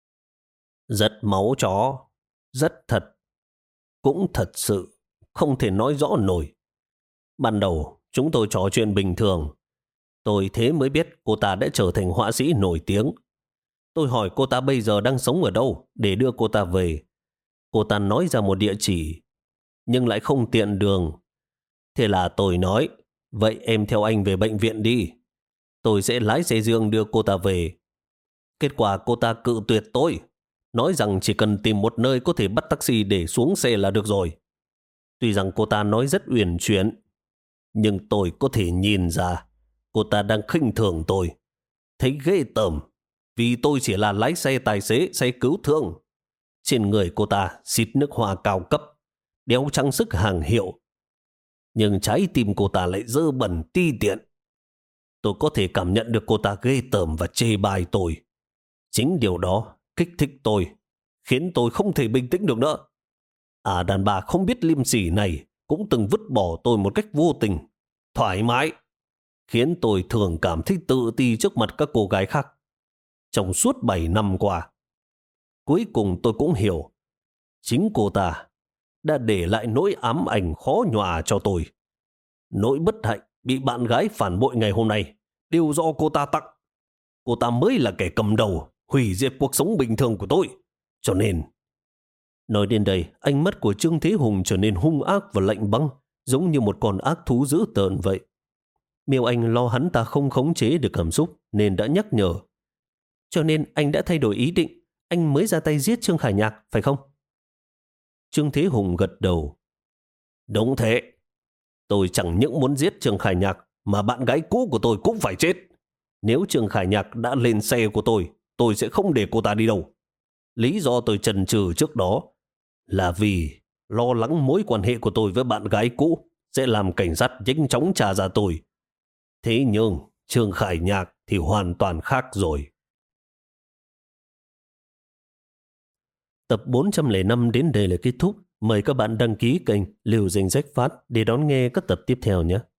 Rất máu chó, rất thật, cũng thật sự, không thể nói rõ nổi. Ban đầu, chúng tôi trò chuyện bình thường. Tôi thế mới biết cô ta đã trở thành họa sĩ nổi tiếng. Tôi hỏi cô ta bây giờ đang sống ở đâu để đưa cô ta về. Cô ta nói ra một địa chỉ, nhưng lại không tiện đường. Thế là tôi nói, vậy em theo anh về bệnh viện đi. Tôi sẽ lái xe riêng đưa cô ta về. Kết quả cô ta cự tuyệt tôi, nói rằng chỉ cần tìm một nơi có thể bắt taxi để xuống xe là được rồi. Tuy rằng cô ta nói rất uyển chuyển, nhưng tôi có thể nhìn ra cô ta đang khinh thường tôi. Thấy ghê tởm, vì tôi chỉ là lái xe tài xế, xe cứu thương. Trên người cô ta xịt nước hoa cao cấp, đeo trang sức hàng hiệu. Nhưng trái tim cô ta lại dơ bẩn ti tiện. Tôi có thể cảm nhận được cô ta ghê tởm và chê bai tôi. Chính điều đó kích thích tôi, khiến tôi không thể bình tĩnh được nữa. À, đàn bà không biết liêm sỉ này cũng từng vứt bỏ tôi một cách vô tình, thoải mái, khiến tôi thường cảm thấy tự ti trước mặt các cô gái khác. Trong suốt bảy năm qua, cuối cùng tôi cũng hiểu, chính cô ta đã để lại nỗi ám ảnh khó nhòa cho tôi. Nỗi bất hạnh bị bạn gái phản bội ngày hôm nay đều do cô ta tặng. Cô ta mới là kẻ cầm đầu, hủy diệt cuộc sống bình thường của tôi. Cho nên... Nói đến đây, ánh mắt của Trương Thế Hùng trở nên hung ác và lạnh băng, giống như một con ác thú dữ tợn vậy. Miêu Anh lo hắn ta không khống chế được cảm xúc nên đã nhắc nhở. Cho nên anh đã thay đổi ý định, anh mới ra tay giết Trương Khải Nhạc, phải không? Trương Thế Hùng gật đầu. Đúng thế. Tôi chẳng những muốn giết Trương Khải Nhạc mà bạn gái cũ của tôi cũng phải chết. Nếu Trương Khải Nhạc đã lên xe của tôi, tôi sẽ không để cô ta đi đâu. Lý do tôi chần chừ trước đó là vì lo lắng mối quan hệ của tôi với bạn gái cũ sẽ làm cảnh sát nhanh chóng trả ra tôi. Thế nhưng Trương Khải Nhạc thì hoàn toàn khác rồi. Tập bốn trăm lẻ năm đến đây là kết thúc. Mời các bạn đăng ký kênh Liều Danh Sách Phát để đón nghe các tập tiếp theo nhé.